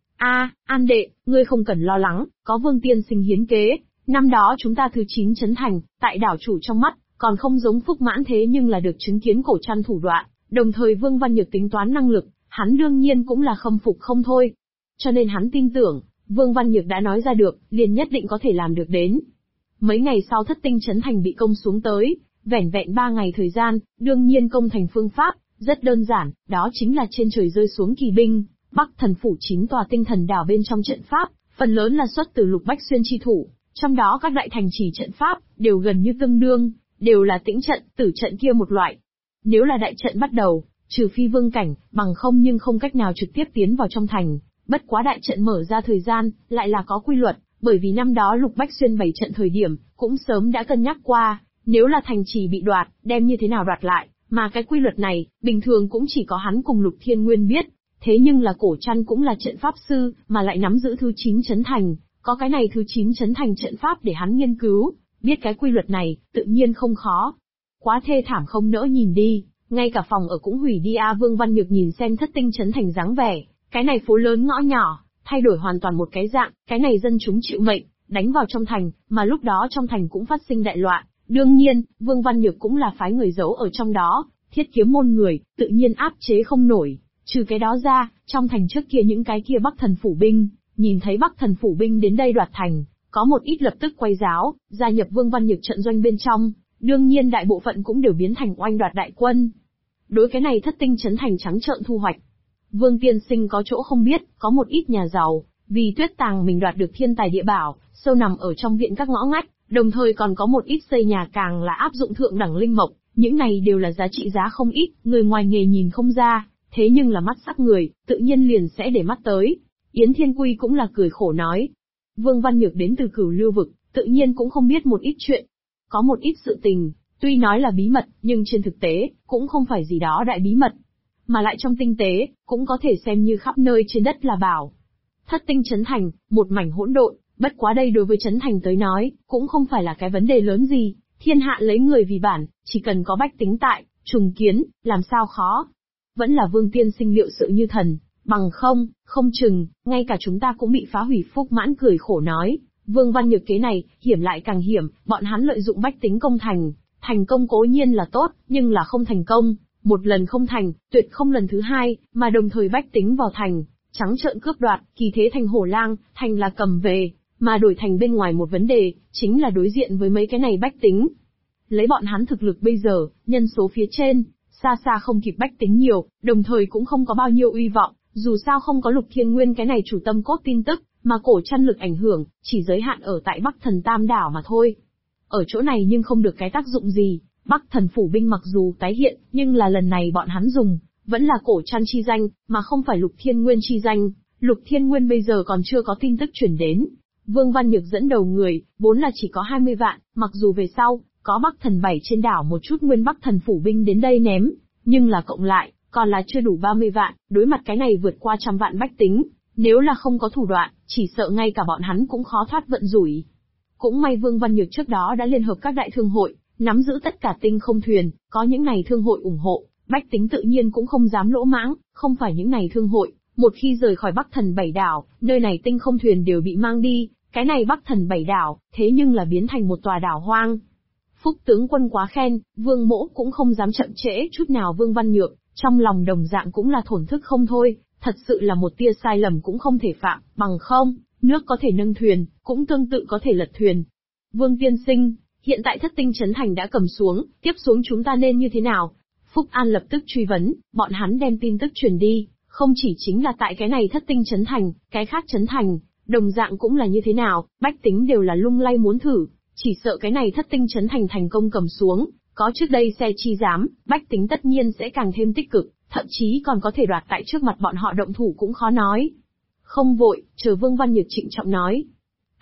A: An đệ, ngươi không cần lo lắng, có Vương tiên sinh hiến kế, năm đó chúng ta thứ 9 trấn thành, tại đảo chủ trong mắt, còn không giống Phúc Mãn thế nhưng là được chứng kiến cổ trăn thủ đoạn, đồng thời Vương Văn Nhược tính toán năng lực, hắn đương nhiên cũng là khâm phục không thôi. Cho nên hắn tin tưởng, Vương Văn Nhược đã nói ra được, liền nhất định có thể làm được đến. Mấy ngày sau thất tinh trấn thành bị công xuống tới, vẻn vẹn 3 ngày thời gian, đương nhiên công thành phương pháp, rất đơn giản, đó chính là trên trời rơi xuống kỳ binh, Bắc Thần phủ 9 tòa tinh thần đảo bên trong trận pháp, phần lớn là xuất từ Lục Bách Xuyên chi thủ, trong đó các đại thành trì trận pháp, đều gần như tương đương, đều là tĩnh trận, tử trận kia một loại. Nếu là đại trận bắt đầu, trừ phi vương cảnh, bằng không nhưng không cách nào trực tiếp tiến vào trong thành, bất quá đại trận mở ra thời gian, lại là có quy luật, bởi vì năm đó Lục Bách Xuyên bày trận thời điểm, cũng sớm đã cân nhắc qua, nếu là thành trì bị đoạt, đem như thế nào đoạt lại, mà cái quy luật này, bình thường cũng chỉ có hắn cùng Lục Thiên Nguyên biết, thế nhưng là cổ trăn cũng là trận pháp sư, mà lại nắm giữ thứ 9 trấn thành, có cái này thứ 9 trấn thành trận pháp để hắn nghiên cứu, biết cái quy luật này, tự nhiên không khó. Quá thê thảm không nỡ nhìn đi, ngay cả phòng ở cũng hủy đi. Vương Văn Nhược nhìn xem thất tinh trấn thành dáng vẻ, cái này phố lớn ngõ nhỏ, thay đổi hoàn toàn một cái dạng, cái này dân chúng chịu mệnh, đánh vào trong thành, mà lúc đó trong thành cũng phát sinh đại loạn. Đương nhiên, Vương Văn Nhược cũng là phái người giấu ở trong đó, Thiết Kiếm môn người, tự nhiên áp chế không nổi. Trừ cái đó ra, trong thành trước kia những cái kia Bắc Thần phủ binh, nhìn thấy Bắc Thần phủ binh đến đây đoạt thành, có một ít lập tức quay giáo, gia nhập Vương Văn Nhược trận doanh bên trong, đương nhiên đại bộ phận cũng đều biến thành oanh đoạt đại quân. Đối cái này thất tinh trấn thành trắng trợn thu hoạch. Vương tiên sinh có chỗ không biết, có một ít nhà giàu, vì Tuyết Tàng mình đoạt được thiên tài địa bảo, sâu nằm ở trong viện các ngõ ngách, đồng thời còn có một ít xây nhà càng là áp dụng thượng đẳng linh mộc, những này đều là giá trị giá không ít, người ngoài nghề nhìn không ra, thế nhưng là mắt sắc người, tự nhiên liền sẽ để mắt tới. Yến Thiên Quy cũng là cười khổ nói. Vương Văn Nhược đến từ Cửu Lưu vực, tự nhiên cũng không biết một ít chuyện. Có một ít sự tình, tuy nói là bí mật, nhưng trên thực tế, cũng không phải gì đó đại bí mật. Mà lại trong tinh tế, cũng có thể xem như khắp nơi trên đất là bảo. Thất tinh trấn thành, một mảnh hỗn độn, bất quá đây đối với trấn thành tới nói, cũng không phải là cái vấn đề lớn gì. Thiên hạ lấy người vì bản, chỉ cần có bách tính tại, trùng kiến, làm sao khó. Vẫn là Vương tiên sinh liệu sự như thần, bằng không chừng, ngay cả chúng ta cũng bị phá hủy. Phúc Mãn cười khổ nói, Vương Văn Nhược kế này, hiểm lại càng hiểm, bọn hắn lợi dụng bách tính công thành, thành công cố nhiên là tốt, nhưng là không thành công, một lần không thành, tuyệt không lần thứ hai, mà đồng thời bách tính vào thành, trắng trợn cướp đoạt, kỳ thế thành hổ lang, thành là cầm về, mà đổi thành bên ngoài một vấn đề, chính là đối diện với mấy cái này bách tính. Lấy bọn hắn thực lực bây giờ, nhân số phía trên, xa xa không kịp bách tính nhiều, đồng thời cũng không có bao nhiêu uy vọng, dù sao không có Lục Thiên Nguyên cái này chủ tâm cốt tin tức, mà cổ chăn lực ảnh hưởng, chỉ giới hạn ở tại Bắc Thần Tam đảo mà thôi. Ở chỗ này nhưng không được cái tác dụng gì, Bắc Thần phủ binh mặc dù tái hiện, nhưng là lần này bọn hắn dùng, vẫn là cổ chăn chi danh, mà không phải Lục Thiên Nguyên chi danh. Lục Thiên Nguyên bây giờ còn chưa có tin tức chuyển đến. Vương Văn Nhược dẫn đầu người, vốn là chỉ có 20 vạn, mặc dù về sau, có Bắc Thần 7 trên đảo một chút nguyên Bắc Thần phủ binh đến đây ném, nhưng là cộng lại, còn là chưa đủ 30 vạn, đối mặt cái này vượt qua 100 vạn bách tính, nếu là không có thủ đoạn, chỉ sợ ngay cả bọn hắn cũng khó thoát vận rủi. Cũng may Vương Văn Nhược trước đó đã liên hợp các đại thương hội, nắm giữ tất cả tinh không thuyền, có những này thương hội ủng hộ, bách tính tự nhiên cũng không dám lỗ mãng, không phải những này thương hội, một khi rời khỏi Bắc Thần 7 đảo, nơi này tinh không thuyền đều bị mang đi, cái này Bắc Thần 7 đảo, thế nhưng là biến thành một tòa đảo hoang. Phúc tướng quân quá khen, Vương Mỗ cũng không dám chậm trễ chút nào. Vương Văn Nhược, trong lòng đồng dạng cũng là thổn thức không thôi, thật sự là một tia sai lầm cũng không thể phạm, bằng không, nước có thể nâng thuyền, cũng tương tự có thể lật thuyền. Vương tiên sinh, hiện tại thất tinh trấn thành đã cầm xuống, tiếp xuống chúng ta nên như thế nào? Phúc An lập tức truy vấn, bọn hắn đem tin tức truyền đi, không chỉ chính là tại cái này thất tinh trấn thành, cái khác trấn thành, đồng dạng cũng là như thế nào, bách tính đều là lung lay muốn thử, chỉ sợ cái này thất tinh trấn thành thành công cầm xuống, có trước đây xe chi dám, bách tính tất nhiên sẽ càng thêm tích cực, thậm chí còn có thể đoạt tại trước mặt bọn họ động thủ cũng khó nói. Không vội, chờ Vương Văn Nhược trịnh trọng nói.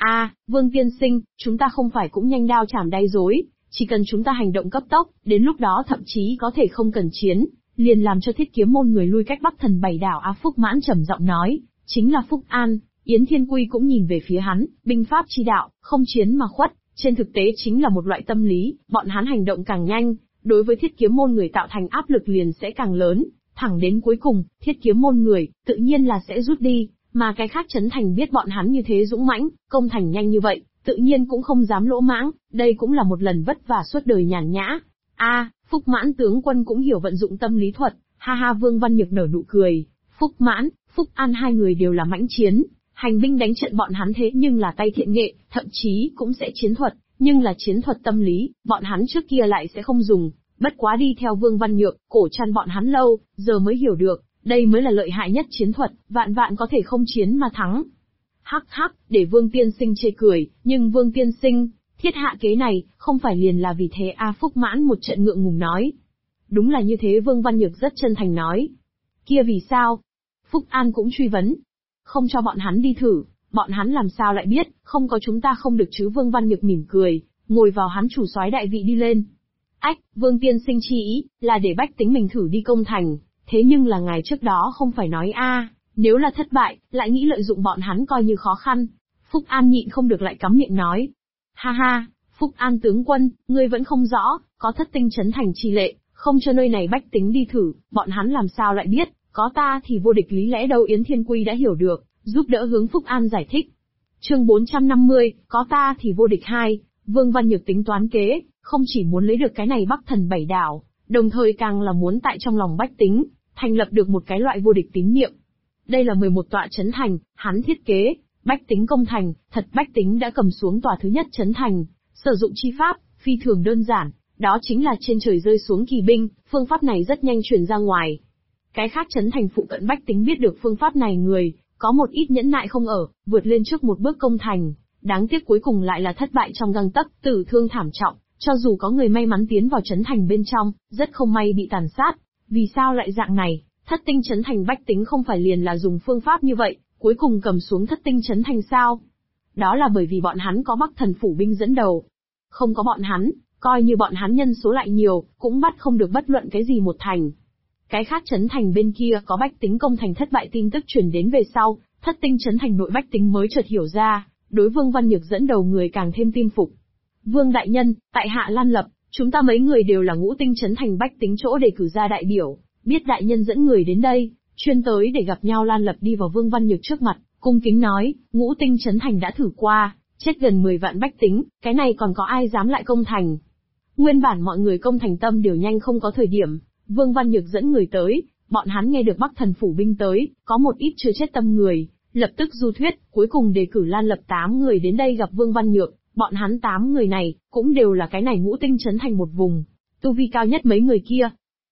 A: Vương tiên sinh, chúng ta không phải cũng nhanh đao chảm đay dối, chỉ cần chúng ta hành động cấp tốc, đến lúc đó thậm chí có thể không cần chiến, liền làm cho Thiết Kiếm môn người lui cách Bắc Thần Bảy đảo. Phúc Mãn trầm giọng nói, chính là Phúc An. Yến Thiên Quy cũng nhìn về phía hắn, binh pháp chi đạo, không chiến mà khuất, trên thực tế chính là một loại tâm lý, bọn hắn hành động càng nhanh, đối với Thiết Kiếm môn người tạo thành áp lực liền sẽ càng lớn, thẳng đến cuối cùng, Thiết Kiếm môn người, tự nhiên là sẽ rút đi, mà cái khác Trấn Thành biết bọn hắn như thế dũng mãnh, công thành nhanh như vậy, tự nhiên cũng không dám lỗ mãng, đây cũng là một lần vất vả suốt đời nhàn nhã. Phúc Mãn tướng quân cũng hiểu vận dụng tâm lý thuật, ha ha. Vương Văn Nhược nở nụ cười, Phúc Mãn, Phúc An hai người đều là mãnh chiến, hành binh đánh trận bọn hắn thế nhưng là tay thiện nghệ, thậm chí cũng sẽ chiến thuật, nhưng là chiến thuật tâm lý, bọn hắn trước kia lại sẽ không dùng, bất quá đi theo Vương Văn Nhược, cổ chăn bọn hắn lâu, giờ mới hiểu được, đây mới là lợi hại nhất chiến thuật, vạn vạn có thể không chiến mà thắng. Hắc hắc, để Vương tiên sinh chê cười, nhưng Vương tiên sinh, thiết hạ kế này, không phải liền là vì thế Phúc Mãn một trận ngượng ngùng nói. Đúng là như thế. Vương Văn Nhược rất chân thành nói. Kia vì sao? Phúc An cũng truy vấn. Không cho bọn hắn đi thử, bọn hắn làm sao lại biết, không có chúng ta không được chứ. Vương Văn Nhược mỉm cười, ngồi vào hắn chủ soái đại vị đi lên. Vương tiên sinh chi ý, là để bách tính mình thử đi công thành, thế nhưng là ngài trước đó không phải nói nếu là thất bại, lại nghĩ lợi dụng bọn hắn coi như khó khăn. Phúc An nhịn không được lại cắm miệng nói. Ha ha, Phúc An tướng quân, ngươi vẫn không rõ, có thất tinh trấn thành chi lệ, không cho nơi này bách tính đi thử, bọn hắn làm sao lại biết, có ta thì vô địch lý lẽ đâu. Yến Thiên Quy đã hiểu được, giúp đỡ hướng Phúc An giải thích. Chương 450, có ta thì vô địch 2, Vương Văn Nhược tính toán kế, không chỉ muốn lấy được cái này Bắc Thần Bảy đảo, đồng thời càng là muốn tại trong lòng bách tính, thành lập được một cái loại vô địch tín niệm. Đây là 11 tọa trấn thành, hắn thiết kế, bách tính công thành, thật bách tính đã cầm xuống tòa thứ nhất trấn thành, sử dụng chi pháp, phi thường đơn giản, đó chính là trên trời rơi xuống kỳ binh, phương pháp này rất nhanh truyền ra ngoài. Cái khác trấn thành phụ cận bách tính biết được phương pháp này người, có một ít nhẫn nại không ở, vượt lên trước một bước công thành, đáng tiếc cuối cùng lại là thất bại trong gang tấc, tử thương thảm trọng, cho dù có người may mắn tiến vào trấn thành bên trong, rất không may bị tàn sát. Vì sao lại dạng này? Thất tinh trấn thành bách tính không phải liền là dùng phương pháp như vậy, cuối cùng cầm xuống thất tinh trấn thành sao? Đó là bởi vì bọn hắn có Bắc Thần phủ binh dẫn đầu. Không có bọn hắn, coi như bọn hắn nhân số lại nhiều, cũng bắt không được bất luận cái gì một thành. Cái khác trấn thành bên kia có bách tính công thành thất bại tin tức truyền đến về sau, thất tinh trấn thành nội bách tính mới chợt hiểu ra, đối Vương Văn Nhược dẫn đầu người càng thêm tin phục. Vương đại nhân, tại hạ Lan Lập, chúng ta mấy người đều là ngũ tinh trấn thành bách tính chỗ đề cử ra đại biểu, biết đại nhân dẫn người đến đây, chuyên tới để gặp nhau. Lan Lập đi vào Vương Văn Nhược trước mặt, cung kính nói, ngũ tinh trấn thành đã thử qua, chết gần 10 vạn bách tính, cái này còn có ai dám lại công thành. Nguyên bản mọi người công thành tâm đều nhanh không có thời điểm, Vương Văn Nhược dẫn người tới, bọn hắn nghe được Bắc Thần phủ binh tới, có một ít chưa chết tâm người, lập tức du thuyết, cuối cùng đề cử Lan Lập 8 người đến đây gặp Vương Văn Nhược, bọn hắn 8 người này, cũng đều là cái này ngũ tinh trấn thành một vùng, tu vi cao nhất mấy người kia.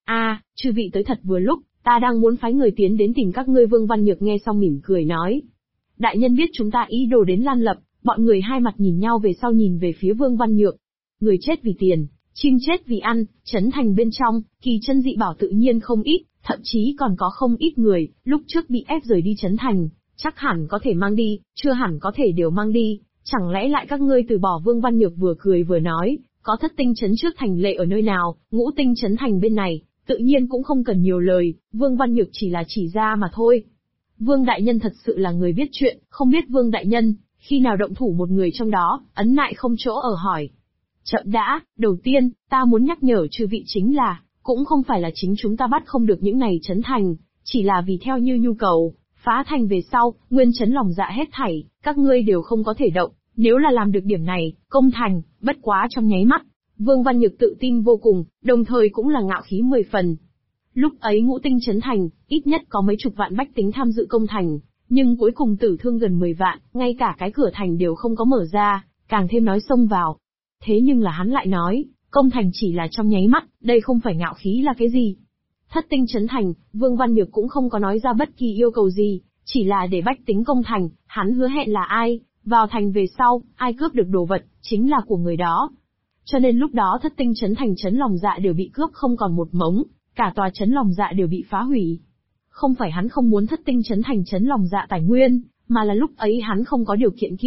A: Chư vị tới thật vừa lúc, ta đang muốn phái người tiến đến tìm các ngươi. Vương Văn Nhược nghe xong mỉm cười nói. Đại nhân biết chúng ta ý đồ đến Lan Lập, bọn người hai mặt nhìn nhau về sau nhìn về phía Vương Văn Nhược. Người chết vì tiền, chim chết vì ăn, trấn thành bên trong, kỳ chân dị bảo tự nhiên không ít, thậm chí còn có không ít người, lúc trước bị ép rời đi trấn thành, chắc hẳn có thể mang đi, chưa hẳn có thể đều mang đi, chẳng lẽ lại các ngươi từ bỏ? Vương Văn Nhược vừa cười vừa nói, có thất tinh trấn trước thành lệ ở nơi nào, ngũ tinh trấn thành bên này, tự nhiên cũng không cần nhiều lời, Vương Văn Nhược chỉ là chỉ ra mà thôi. Vương đại nhân thật sự là người biết chuyện, không biết Vương đại nhân, khi nào động thủ một người trong đó, ấn nại không chỗ ở hỏi. Chậm đã, đầu tiên, ta muốn nhắc nhở chư vị chính là, cũng không phải là chính chúng ta bắt không được những này trấn thành, chỉ là vì theo như nhu cầu, phá thành về sau, nguyên trấn lòng dạ hết thảy, các ngươi đều không có thể động, nếu là làm được điểm này, công thành, bất quá trong nháy mắt. Vương Văn Nhược tự tin vô cùng, đồng thời cũng là ngạo khí 10 phần. Lúc ấy ngũ tinh trấn thành, ít nhất có mấy chục vạn bách tính tham dự công thành, nhưng cuối cùng tử thương gần 10 vạn, ngay cả cái cửa thành đều không có mở ra, càng thêm nói xông vào. Thế nhưng là hắn lại nói, công thành chỉ là trong nháy mắt, đây không phải ngạo khí là cái gì. Thất tinh trấn thành, Vương Văn Nhược cũng không có nói ra bất kỳ yêu cầu gì, chỉ là để bách tính công thành, hắn hứa hẹn là ai, vào thành về sau, ai cướp được đồ vật, chính là của người đó. Cho nên lúc đó thất tinh trấn thành trấn lòng dạ đều bị cướp không còn một mống, cả tòa trấn lòng dạ đều bị phá hủy. Không phải hắn không muốn thất tinh trấn thành trấn lòng dạ tài nguyên, mà là lúc ấy hắn không có điều kiện kia,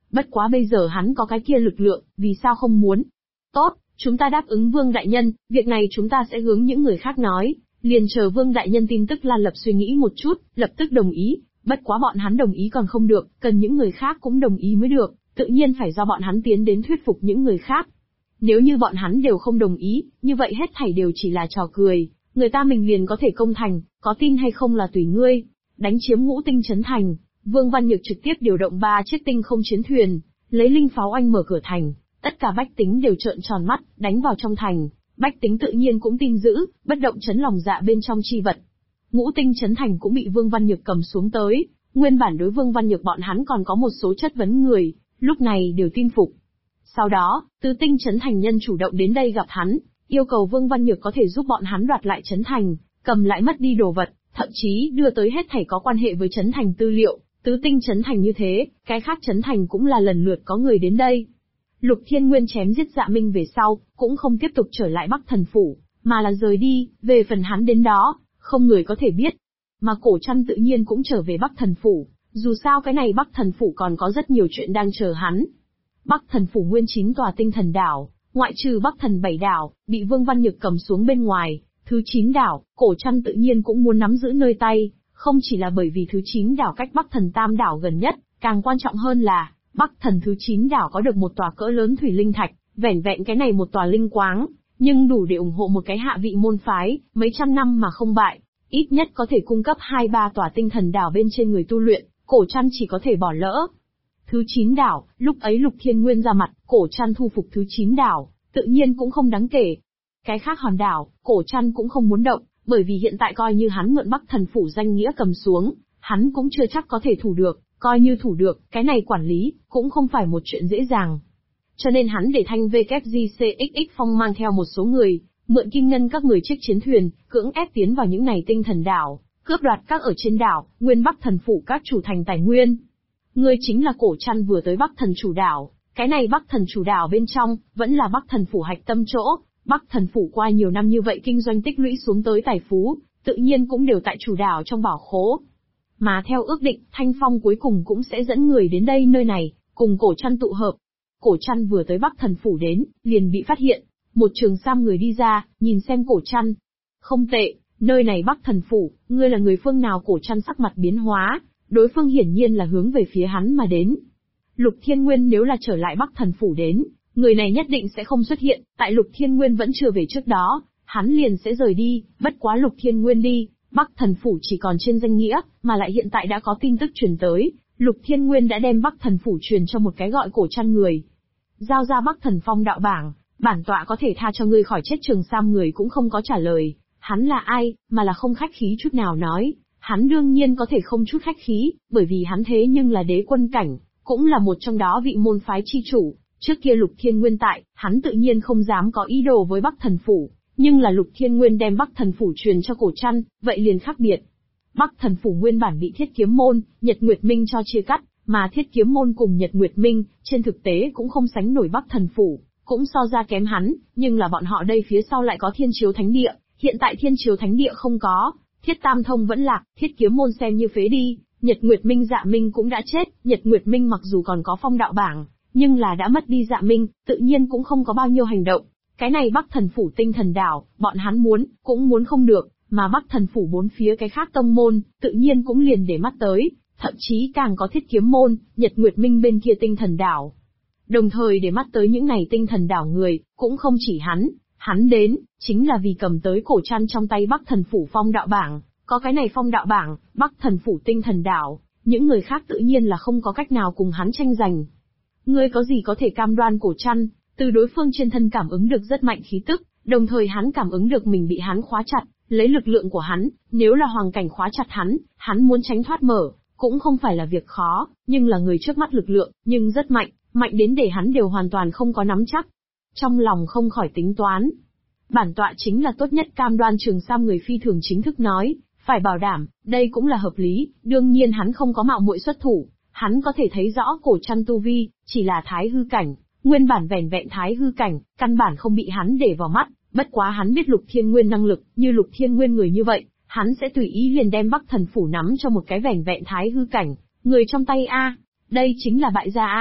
A: Bất quá bây giờ hắn có cái kia lực lượng, vì sao không muốn? Tốt, chúng ta đáp ứng Vương đại nhân, việc này chúng ta sẽ hướng những người khác nói, liền chờ Vương đại nhân tin tức. Lan Lập suy nghĩ một chút, lập tức đồng ý, bất quá bọn hắn đồng ý còn không được, cần những người khác cũng đồng ý mới được, tự nhiên phải do bọn hắn tiến đến thuyết phục những người khác. Nếu như bọn hắn đều không đồng ý, như vậy hết thảy đều chỉ là trò cười, người ta mình liền có thể công thành, có tin hay không là tùy ngươi. Đánh chiếm Ngũ Tinh Trấn Thành, Vương Văn Nhược trực tiếp điều động 3 chiếc tinh không chiến thuyền, lấy linh pháo oanh mở cửa thành, tất cả bách tính đều trợn tròn mắt, đánh vào trong thành, bách tính tự nhiên cũng tin dữ, bất động chấn lòng dạ bên trong chi vật. Ngũ Tinh Trấn Thành cũng bị Vương Văn Nhược cầm xuống tới, nguyên bản đối Vương Văn Nhược bọn hắn còn có một số chất vấn người, lúc này đều tin phục. Sau đó, Tứ Tinh Trấn Thành nhân chủ động đến đây gặp hắn, yêu cầu Vương Văn Nhược có thể giúp bọn hắn đoạt lại Trấn Thành, cầm lại mất đi đồ vật, thậm chí đưa tới hết thảy có quan hệ với Trấn Thành tư liệu. Tứ Tinh Trấn Thành như thế, cái khác Trấn Thành cũng là lần lượt có người đến đây. Lục Thiên Nguyên chém giết Dạ Minh về sau, cũng không tiếp tục trở lại Bắc Thần Phủ, mà là rời đi, về phần hắn đến đó, không người có thể biết. Mà Cổ Trăn tự nhiên cũng trở về Bắc Thần Phủ, dù sao cái này Bắc Thần Phủ còn có rất nhiều chuyện đang chờ hắn. Bắc Thần Phủ nguyên 9 tòa tinh thần đảo, ngoại trừ Bắc Thần 7 đảo, bị Vương Văn Nhược cầm xuống bên ngoài, thứ 9 đảo, Cổ Trăn tự nhiên cũng muốn nắm giữ nơi tay, không chỉ là bởi vì thứ 9 đảo cách Bắc Thần Tam đảo gần nhất, càng quan trọng hơn là, Bắc Thần thứ 9 đảo có được một tòa cỡ lớn thủy linh thạch, vẻn vẹn cái này một tòa linh quáng, nhưng đủ để ủng hộ một cái hạ vị môn phái, mấy trăm năm mà không bại, ít nhất có thể cung cấp 2-3 tòa tinh thần đảo bên trên người tu luyện, Cổ Trăn chỉ có thể bỏ lỡ. Thứ 9 đảo, lúc ấy Lục Thiên Nguyên ra mặt, Cổ Trăn thu phục thứ 9 đảo, tự nhiên cũng không đáng kể. Cái khác hòn đảo, Cổ Trăn cũng không muốn động, bởi vì hiện tại coi như hắn mượn Bắc Thần Phủ danh nghĩa cầm xuống, hắn cũng chưa chắc có thể thủ được, coi như thủ được, cái này quản lý, cũng không phải một chuyện dễ dàng. Cho nên hắn để thanh WGCXX Phong mang theo một số người, mượn kim ngân các người chiếc chiến thuyền, cưỡng ép tiến vào những này tinh thần đảo, cướp đoạt các ở trên đảo, nguyên Bắc Thần Phủ các chủ thành tài nguyên. Ngươi chính là Cổ Trăn vừa tới Bắc Thần chủ đảo, cái này Bắc Thần chủ đảo bên trong, vẫn là Bắc Thần Phủ hạch tâm chỗ, Bắc Thần Phủ qua nhiều năm như vậy kinh doanh tích lũy xuống tới tài phú, tự nhiên cũng đều tại chủ đảo trong bảo khố. Mà theo ước định, Thanh Phong cuối cùng cũng sẽ dẫn người đến đây nơi này, cùng Cổ Trăn tụ hợp. Cổ Trăn vừa tới Bắc Thần Phủ đến, liền bị phát hiện, một trường sam người đi ra, nhìn xem Cổ Trăn. Không tệ, nơi này Bắc Thần Phủ, ngươi là người phương nào? Cổ Trăn sắc mặt biến hóa, đối phương hiển nhiên là hướng về phía hắn mà đến. Lục Thiên Nguyên nếu là trở lại Bắc Thần Phủ đến, người này nhất định sẽ không xuất hiện, tại Lục Thiên Nguyên vẫn chưa về trước đó, hắn liền sẽ rời đi, bất quá Lục Thiên Nguyên đi, Bắc Thần Phủ chỉ còn trên danh nghĩa, mà lại hiện tại đã có tin tức truyền tới, Lục Thiên Nguyên đã đem Bắc Thần Phủ truyền cho một cái gọi Cổ Trăn người. Giao ra Bắc Thần Phong đạo bảng, bản tọa có thể tha cho ngươi khỏi chết. Trường sam người cũng không có trả lời, hắn là ai, mà là không khách khí chút nào nói, hắn đương nhiên có thể không chút khách khí, bởi vì hắn thế nhưng là đế quân cảnh, cũng là một trong đó vị môn phái chi chủ, trước kia Lục Thiên Nguyên tại, hắn tự nhiên không dám có ý đồ với Bắc Thần Phủ, nhưng là Lục Thiên Nguyên đem Bắc Thần Phủ truyền cho Cổ Trăn, vậy liền khác biệt. Bắc Thần Phủ nguyên bản bị Thiết Kiếm Môn, Nhật Nguyệt Minh cho chia cắt, mà Thiết Kiếm Môn cùng Nhật Nguyệt Minh, trên thực tế cũng không sánh nổi Bắc Thần Phủ, cũng so ra kém hắn, nhưng là bọn họ đây phía sau lại có Thiên Chiếu Thánh Địa, hiện tại Thiên Chiếu Thánh Địa không có, Thiết Tam Thông vẫn lạc, Thiết Kiếm Môn xem như phế đi, Nhật Nguyệt Minh Dạ Minh cũng đã chết, Nhật Nguyệt Minh mặc dù còn có phong đạo bảng, nhưng là đã mất đi Dạ Minh, tự nhiên cũng không có bao nhiêu hành động. Cái này Bắc Thần Phủ tinh thần đảo, bọn hắn muốn, cũng muốn không được, mà Bắc Thần Phủ bốn phía cái khác tông môn, tự nhiên cũng liền để mắt tới, thậm chí càng có Thiết Kiếm Môn, Nhật Nguyệt Minh bên kia tinh thần đảo. Đồng thời để mắt tới những này tinh thần đảo người, cũng không chỉ hắn đến, chính là vì cầm tới Cổ Trăn trong tay Bắc Thần Phủ phong đạo bảng, có cái này phong đạo bảng, Bắc Thần Phủ tinh thần đảo, những người khác tự nhiên là không có cách nào cùng hắn tranh giành. Ngươi có gì có thể cam đoan? Cổ Trăn từ đối phương trên thân cảm ứng được rất mạnh khí tức, đồng thời hắn cảm ứng được mình bị hắn khóa chặt, lấy lực lượng của hắn, nếu là hoàng cảnh khóa chặt hắn muốn tránh thoát mở, cũng không phải là việc khó, nhưng là người trước mắt lực lượng, nhưng rất mạnh, mạnh đến để hắn đều hoàn toàn không có nắm chắc. Trong lòng không khỏi tính toán. Bản tọa chính là tốt nhất cam đoan. Trường sam người phi thường chính thức nói, phải bảo đảm, đây cũng là hợp lý, đương nhiên hắn không có mạo muội xuất thủ, hắn có thể thấy rõ Cổ Trăn tu vi, chỉ là thái hư cảnh, nguyên bản vẻn vẹn thái hư cảnh, căn bản không bị hắn để vào mắt, bất quá hắn biết Lục Thiên Nguyên năng lực, như Lục Thiên Nguyên người như vậy, hắn sẽ tùy ý liền đem Bắc Thần Phủ nắm cho một cái vẻn vẹn thái hư cảnh, người trong tay a, đây chính là bại gia a.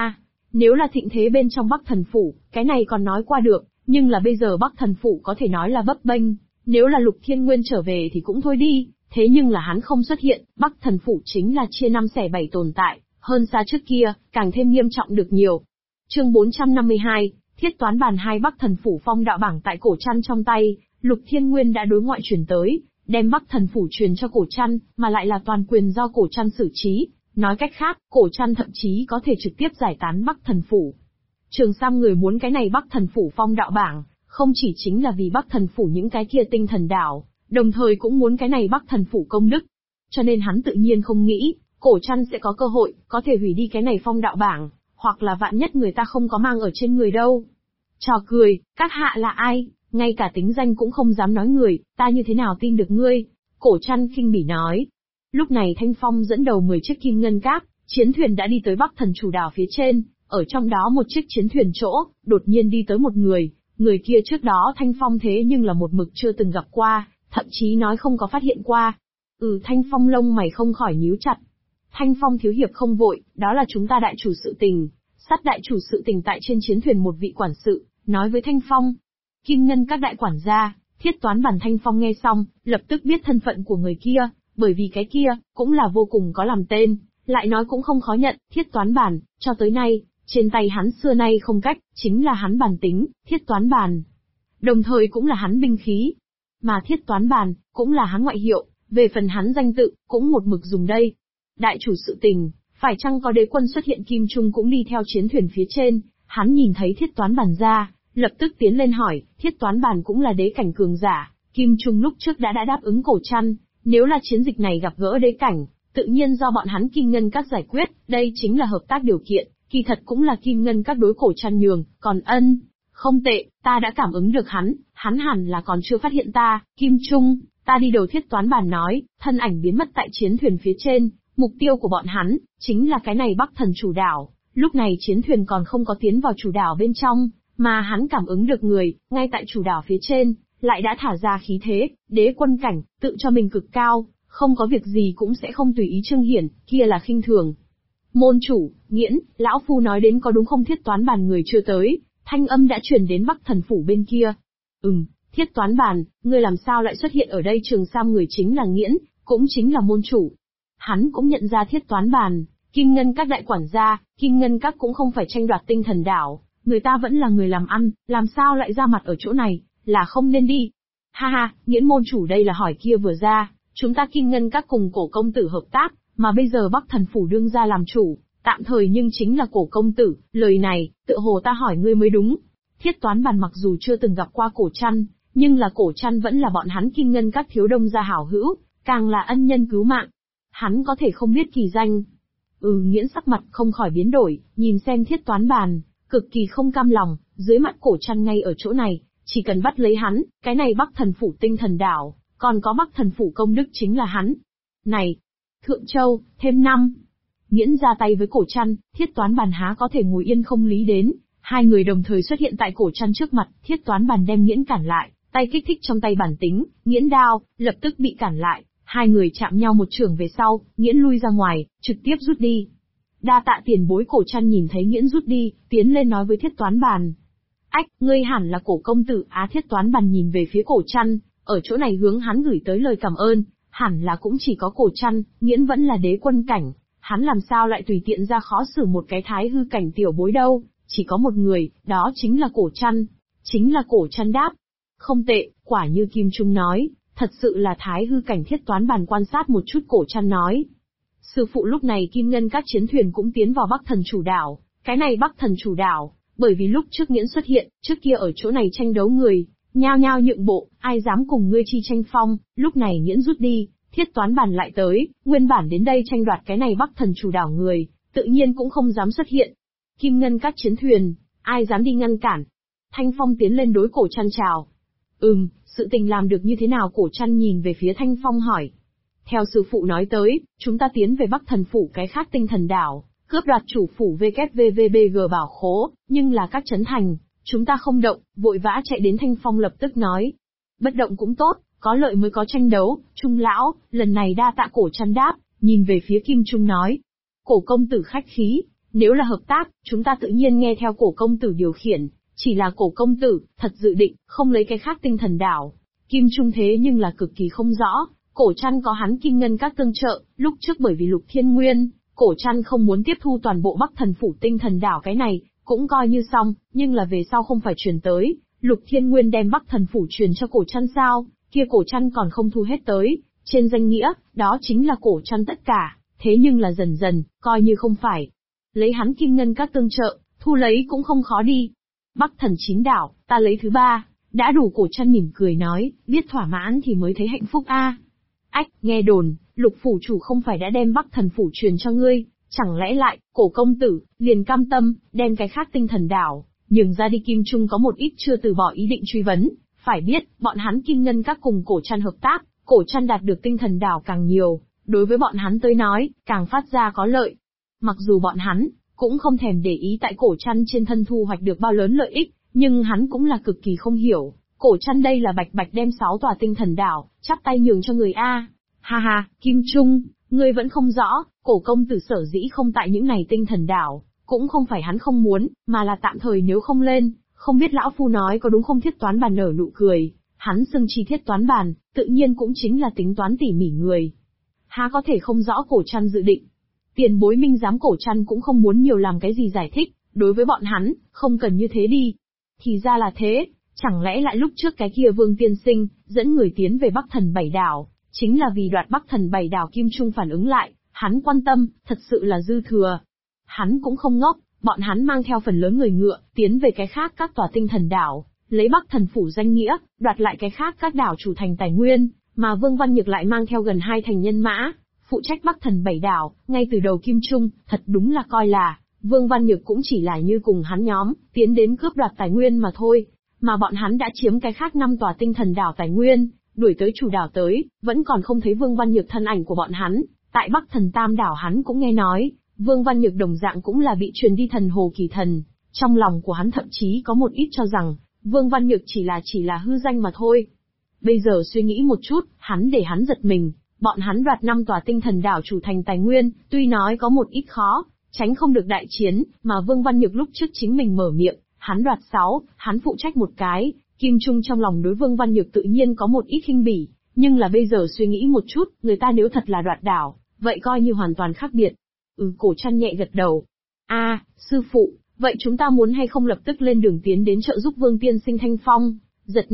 A: Nếu là thịnh thế bên trong Bắc Thần Phủ, cái này còn nói qua được, nhưng là bây giờ Bắc Thần Phủ có thể nói là bấp bênh. Nếu là Lục Thiên Nguyên trở về thì cũng thôi đi, thế nhưng là hắn không xuất hiện, Bắc Thần Phủ chính là chia năm xẻ bảy tồn tại, hơn xa trước kia, càng thêm nghiêm trọng được nhiều. Chương 452, Thiết Toán Bàn hai Bắc Thần Phủ phong đạo bảng tại Cổ Trăn trong tay, Lục Thiên Nguyên đã đối ngoại truyền tới, đem Bắc Thần Phủ truyền cho Cổ Trăn, mà lại là toàn quyền do Cổ Trăn xử trí. Nói cách khác, Cổ Trăn thậm chí có thể trực tiếp giải tán Bắc Thần Phủ. Trường Sam người muốn cái này Bắc Thần Phủ phong đạo bảng, không chỉ chính là vì Bắc Thần Phủ những cái kia tinh thần đảo, đồng thời cũng muốn cái này Bắc Thần Phủ công đức. Cho nên hắn tự nhiên không nghĩ, Cổ Trăn sẽ có cơ hội, có thể hủy đi cái này phong đạo bảng, hoặc là vạn nhất người ta không có mang ở trên người đâu. Trò cười, các hạ là ai, ngay cả tính danh cũng không dám nói người, ta như thế nào tin được ngươi? Cổ Trăn khinh bỉ nói. Lúc này Thanh Phong dẫn đầu 10 chiếc kim ngân cáp, chiến thuyền đã đi tới Bắc Thần Chủ đảo phía trên, ở trong đó một chiếc chiến thuyền chỗ, đột nhiên đi tới một người kia trước đó Thanh Phong thế nhưng là một mực chưa từng gặp qua, thậm chí nói không có phát hiện qua. Thanh Phong lông mày không khỏi nhíu chặt. Thanh Phong thiếu hiệp không vội, đó là chúng ta đại chủ sự tình. Sát đại chủ sự tình tại trên chiến thuyền một vị quản sự, nói với Thanh Phong. Kim ngân các đại quản gia, Thiết Toán Bàn Thanh Phong nghe xong, lập tức biết thân phận của người kia, bởi vì cái kia, cũng là vô cùng có làm tên, lại nói cũng không khó nhận, Thiết Toán Bàn, cho tới nay, trên tay hắn xưa nay không cách, chính là hắn bàn tính, Thiết Toán Bàn. Đồng thời cũng là hắn binh khí. Mà Thiết Toán Bàn, cũng là hắn ngoại hiệu, về phần hắn danh tự, cũng một mực dùng đây. Đại chủ sự tình, phải chăng có đế quân xuất hiện Kim Trung cũng đi theo chiến thuyền phía trên, hắn nhìn thấy Thiết Toán Bàn ra, lập tức tiến lên hỏi, Thiết Toán Bàn cũng là đế cảnh cường giả, Kim Trung lúc trước đã đáp ứng Cổ Trăn, nếu là chiến dịch này gặp gỡ đế cảnh, tự nhiên do bọn hắn Kim Ngân các giải quyết, đây chính là hợp tác điều kiện, kỳ thật cũng là Kim Ngân các đối Cổ Trăn nhường, còn không tệ, ta đã cảm ứng được hắn hẳn là còn chưa phát hiện ta, Kim Trung, ta đi đầu Thiết Toán Bàn nói, thân ảnh biến mất tại chiến thuyền phía trên, mục tiêu của bọn hắn, chính là cái này Bắc Thần Chủ đảo, lúc này chiến thuyền còn không có tiến vào chủ đảo bên trong, mà hắn cảm ứng được người, ngay tại chủ đảo phía trên, lại đã thả ra khí thế, đế quân cảnh, tự cho mình cực cao, không có việc gì cũng sẽ không tùy ý trương hiển, kia là khinh thường. Môn chủ, Nghiễn, lão phu nói đến có đúng không? Thiết Toán Bàn người chưa tới, thanh âm đã truyền đến Bắc Thần Phủ bên kia. Thiết Toán Bàn, ngươi làm sao lại xuất hiện ở đây? Trường Sam người chính là Nghiễn, cũng chính là môn chủ. Hắn cũng nhận ra Thiết Toán Bàn, Kim Ngân các đại quản gia, Kim Ngân các cũng không phải tranh đoạt tinh thần đảo, người ta vẫn là người làm ăn, làm sao lại ra mặt ở chỗ này, là không nên đi. Ha ha, Nghiễn môn chủ đây là hỏi kia vừa ra, chúng ta Kim Ngân các cùng Cổ công tử hợp tác, mà bây giờ Bắc Thần Phủ đương ra làm chủ, tạm thời nhưng chính là Cổ công tử, lời này, tựa hồ ta hỏi ngươi mới đúng. Thiết Toán Bàn mặc dù chưa từng gặp qua Cổ Trăn, nhưng là Cổ Trăn vẫn là bọn hắn Kim Ngân các thiếu đông gia hảo hữu, càng là ân nhân cứu mạng. Hắn có thể không biết kỳ danh. Nghiễn sắc mặt không khỏi biến đổi, nhìn xem Thiết Toán Bàn, cực kỳ không cam lòng, dưới mặt Cổ Trăn ngay ở chỗ này, chỉ cần bắt lấy hắn, cái này Bắc Thần Phủ tinh thần đảo, còn có Bắc Thần Phủ công đức chính là hắn. Này, Thượng Châu, thêm năm. Nghiễn ra tay với Cổ Trăn, Thiết Toán Bàn há có thể ngồi yên không lý đến, hai người đồng thời xuất hiện tại Cổ Trăn trước mặt, Thiết Toán Bàn đem Nghiễn cản lại, tay kích thích trong tay bản tính, Nghiễn đao, lập tức bị cản lại, hai người chạm nhau một chưởng về sau, Nghiễn lui ra ngoài, trực tiếp rút đi. Đa tạ tiền bối. Cổ Trăn nhìn thấy Nghiễn rút đi, tiến lên nói với Thiết Toán Bàn. Ách, ngươi hẳn là Cổ công tử. Thiết Toán Bàn nhìn về phía Cổ Trăn, ở chỗ này hướng hắn gửi tới lời cảm ơn, hẳn là cũng chỉ có Cổ Trăn, Nghiễn vẫn là đế quân cảnh, hắn làm sao lại tùy tiện ra khó xử một cái thái hư cảnh tiểu bối đâu, chỉ có một người, đó chính là Cổ Trăn. Chính là Cổ Trăn đáp. Không tệ, quả như Kim Trung nói, thật sự là thái hư cảnh. Thiết Toán Bàn quan sát một chút Cổ Trăn nói. Sư phụ lúc này Kim Ngân các chiến thuyền cũng tiến vào Bắc Thần Chủ đảo, cái này Bắc Thần Chủ đảo, bởi vì lúc trước Nghiễn xuất hiện, trước kia ở chỗ này tranh đấu người, nhao nhao nhượng bộ, ai dám cùng ngươi chi tranh phong, lúc này Nghiễn rút đi, Thiết Toán Bàn lại tới, nguyên bản đến đây tranh đoạt cái này Bắc Thần Chủ đảo người, tự nhiên cũng không dám xuất hiện. Kim Ngân các chiến thuyền, ai dám đi ngăn cản? Thanh Phong tiến lên đối Cổ Trăn chào. Sự tình làm được như thế nào? Cổ Trăn nhìn về phía Thanh Phong hỏi. Theo sư phụ nói tới, chúng ta tiến về Bắc Thần Phủ cái khác tinh thần đảo, cướp đoạt chủ phủ WVVBG bảo khố, nhưng là các trấn thành, chúng ta không động, vội vã chạy đến. Thanh Phong lập tức nói. Bất động cũng tốt, có lợi mới có tranh đấu, Trung lão, lần này đa tạ. Cổ Trăn đáp, nhìn về phía Kim Trung nói. Cổ công tử khách khí, Nếu là hợp tác, chúng ta tự nhiên nghe theo Cổ công tử điều khiển, chỉ là Cổ công tử, thật dự định, không lấy cái khác tinh thần đảo. Kim Trung thế nhưng là cực kỳ không rõ, Cổ Trăn có hắn Kim Ngân các tương trợ, lúc trước bởi vì Lục Thiên Nguyên, Cổ Trăn không muốn tiếp thu toàn bộ Bắc Thần Phủ tinh thần đảo cái này, cũng coi như xong, nhưng là về sau không phải truyền tới, Lục Thiên Nguyên đem Bắc Thần Phủ truyền cho Cổ Trăn sao, kia Cổ Trăn còn không thu hết tới, trên danh nghĩa, đó chính là Cổ Trăn tất cả, thế nhưng là dần dần, coi như không phải. Lấy hắn Kim Ngân các tương trợ, thu lấy cũng không khó đi. Bắc Thần 9 đảo, ta lấy thứ 3, đã đủ. Cổ Trăn mỉm cười nói, biết thỏa mãn thì mới thấy hạnh phúc a. Ách, nghe đồn, Lục phủ chủ không phải đã đem Bắc Thần Phủ truyền cho ngươi, chẳng lẽ lại, Cổ công tử, liền cam tâm, đem cái khác tinh thần đảo, nhường ra đi. Kim Trung có một ít chưa từ bỏ ý định truy vấn, phải biết, bọn hắn Kim Ngân các cùng Cổ Trăn hợp tác, Cổ Trăn đạt được tinh thần đảo càng nhiều, đối với bọn hắn tới nói, càng phát ra có lợi. Mặc dù bọn hắn, cũng không thèm để ý tại Cổ Trăn trên thân thu hoạch được bao lớn lợi ích, nhưng hắn cũng là cực kỳ không hiểu, Cổ Trăn đây là bạch bạch đem 6 tòa tinh thần đảo, chắp tay nhường cho người A. Ha ha, Kim Trung, ngươi vẫn không rõ, Cổ công tử sở dĩ không tại những này tinh thần đảo, cũng không phải hắn không muốn, mà là tạm thời nếu không lên, không biết lão phu nói có đúng không. Thiết Toán Bàn nở nụ cười, hắn xưng chi Thiết Toán Bàn, tự nhiên cũng chính là tính toán tỉ mỉ người. Há có thể không rõ Cổ Trăn dự định. Tiền bối minh giám. Cổ Trăn cũng không muốn nhiều làm cái gì giải thích, đối với bọn hắn, không cần như thế đi. Thì ra là thế, chẳng lẽ lại lúc trước cái kia Vương tiên sinh, dẫn người tiến về Bắc Thần 7 đảo, chính là vì đoạt Bắc Thần 7 đảo. Kim Trung phản ứng lại, hắn quan tâm, thật sự là dư thừa. Hắn cũng không ngốc, bọn hắn mang theo phần lớn người ngựa, tiến về cái khác các tòa tinh thần đảo, lấy Bắc Thần Phủ danh nghĩa, đoạt lại cái khác các đảo chủ thành tài nguyên, mà Vương Văn Nhược lại mang theo gần 2 thành nhân mã, phụ trách Bắc Thần 7 đảo. Ngay từ đầu Kim Trung, thật đúng là coi là, Vương Văn Nhược cũng chỉ là như cùng hắn nhóm, tiến đến cướp đoạt tài nguyên mà thôi, mà bọn hắn đã chiếm cái khác 5 tòa tinh thần đảo tài nguyên, đuổi tới chủ đảo tới, vẫn còn không thấy Vương Văn Nhược thân ảnh của bọn hắn. Tại Bắc Thần Tam đảo hắn cũng nghe nói, Vương Văn Nhược đồng dạng cũng là bị truyền đi thần hồ kỳ thần, trong lòng của hắn thậm chí có một ít cho rằng, Vương Văn Nhược chỉ là hư danh mà thôi. Bây giờ suy nghĩ một chút, hắn để hắn giật mình, bọn hắn đoạt 5 tòa tinh thần đảo chủ thành tài nguyên, tuy nói có một ít khó, tránh không được đại chiến, mà Vương Văn Nhược lúc trước chính mình mở miệng, hắn đoạt 6, hắn phụ trách một cái. Kim Trung trong lòng đối Vương Văn Nhược tự nhiên có một ít khinh bỉ, nhưng là bây giờ suy nghĩ một chút, người ta nếu thật là đoạt đảo, vậy coi như hoàn toàn khác biệt. Cổ Trăn nhẹ gật đầu. Sư phụ, vậy chúng ta muốn hay không lập tức lên đường tiến đến trợ giúp Vương tiên sinh thanh phong? Giật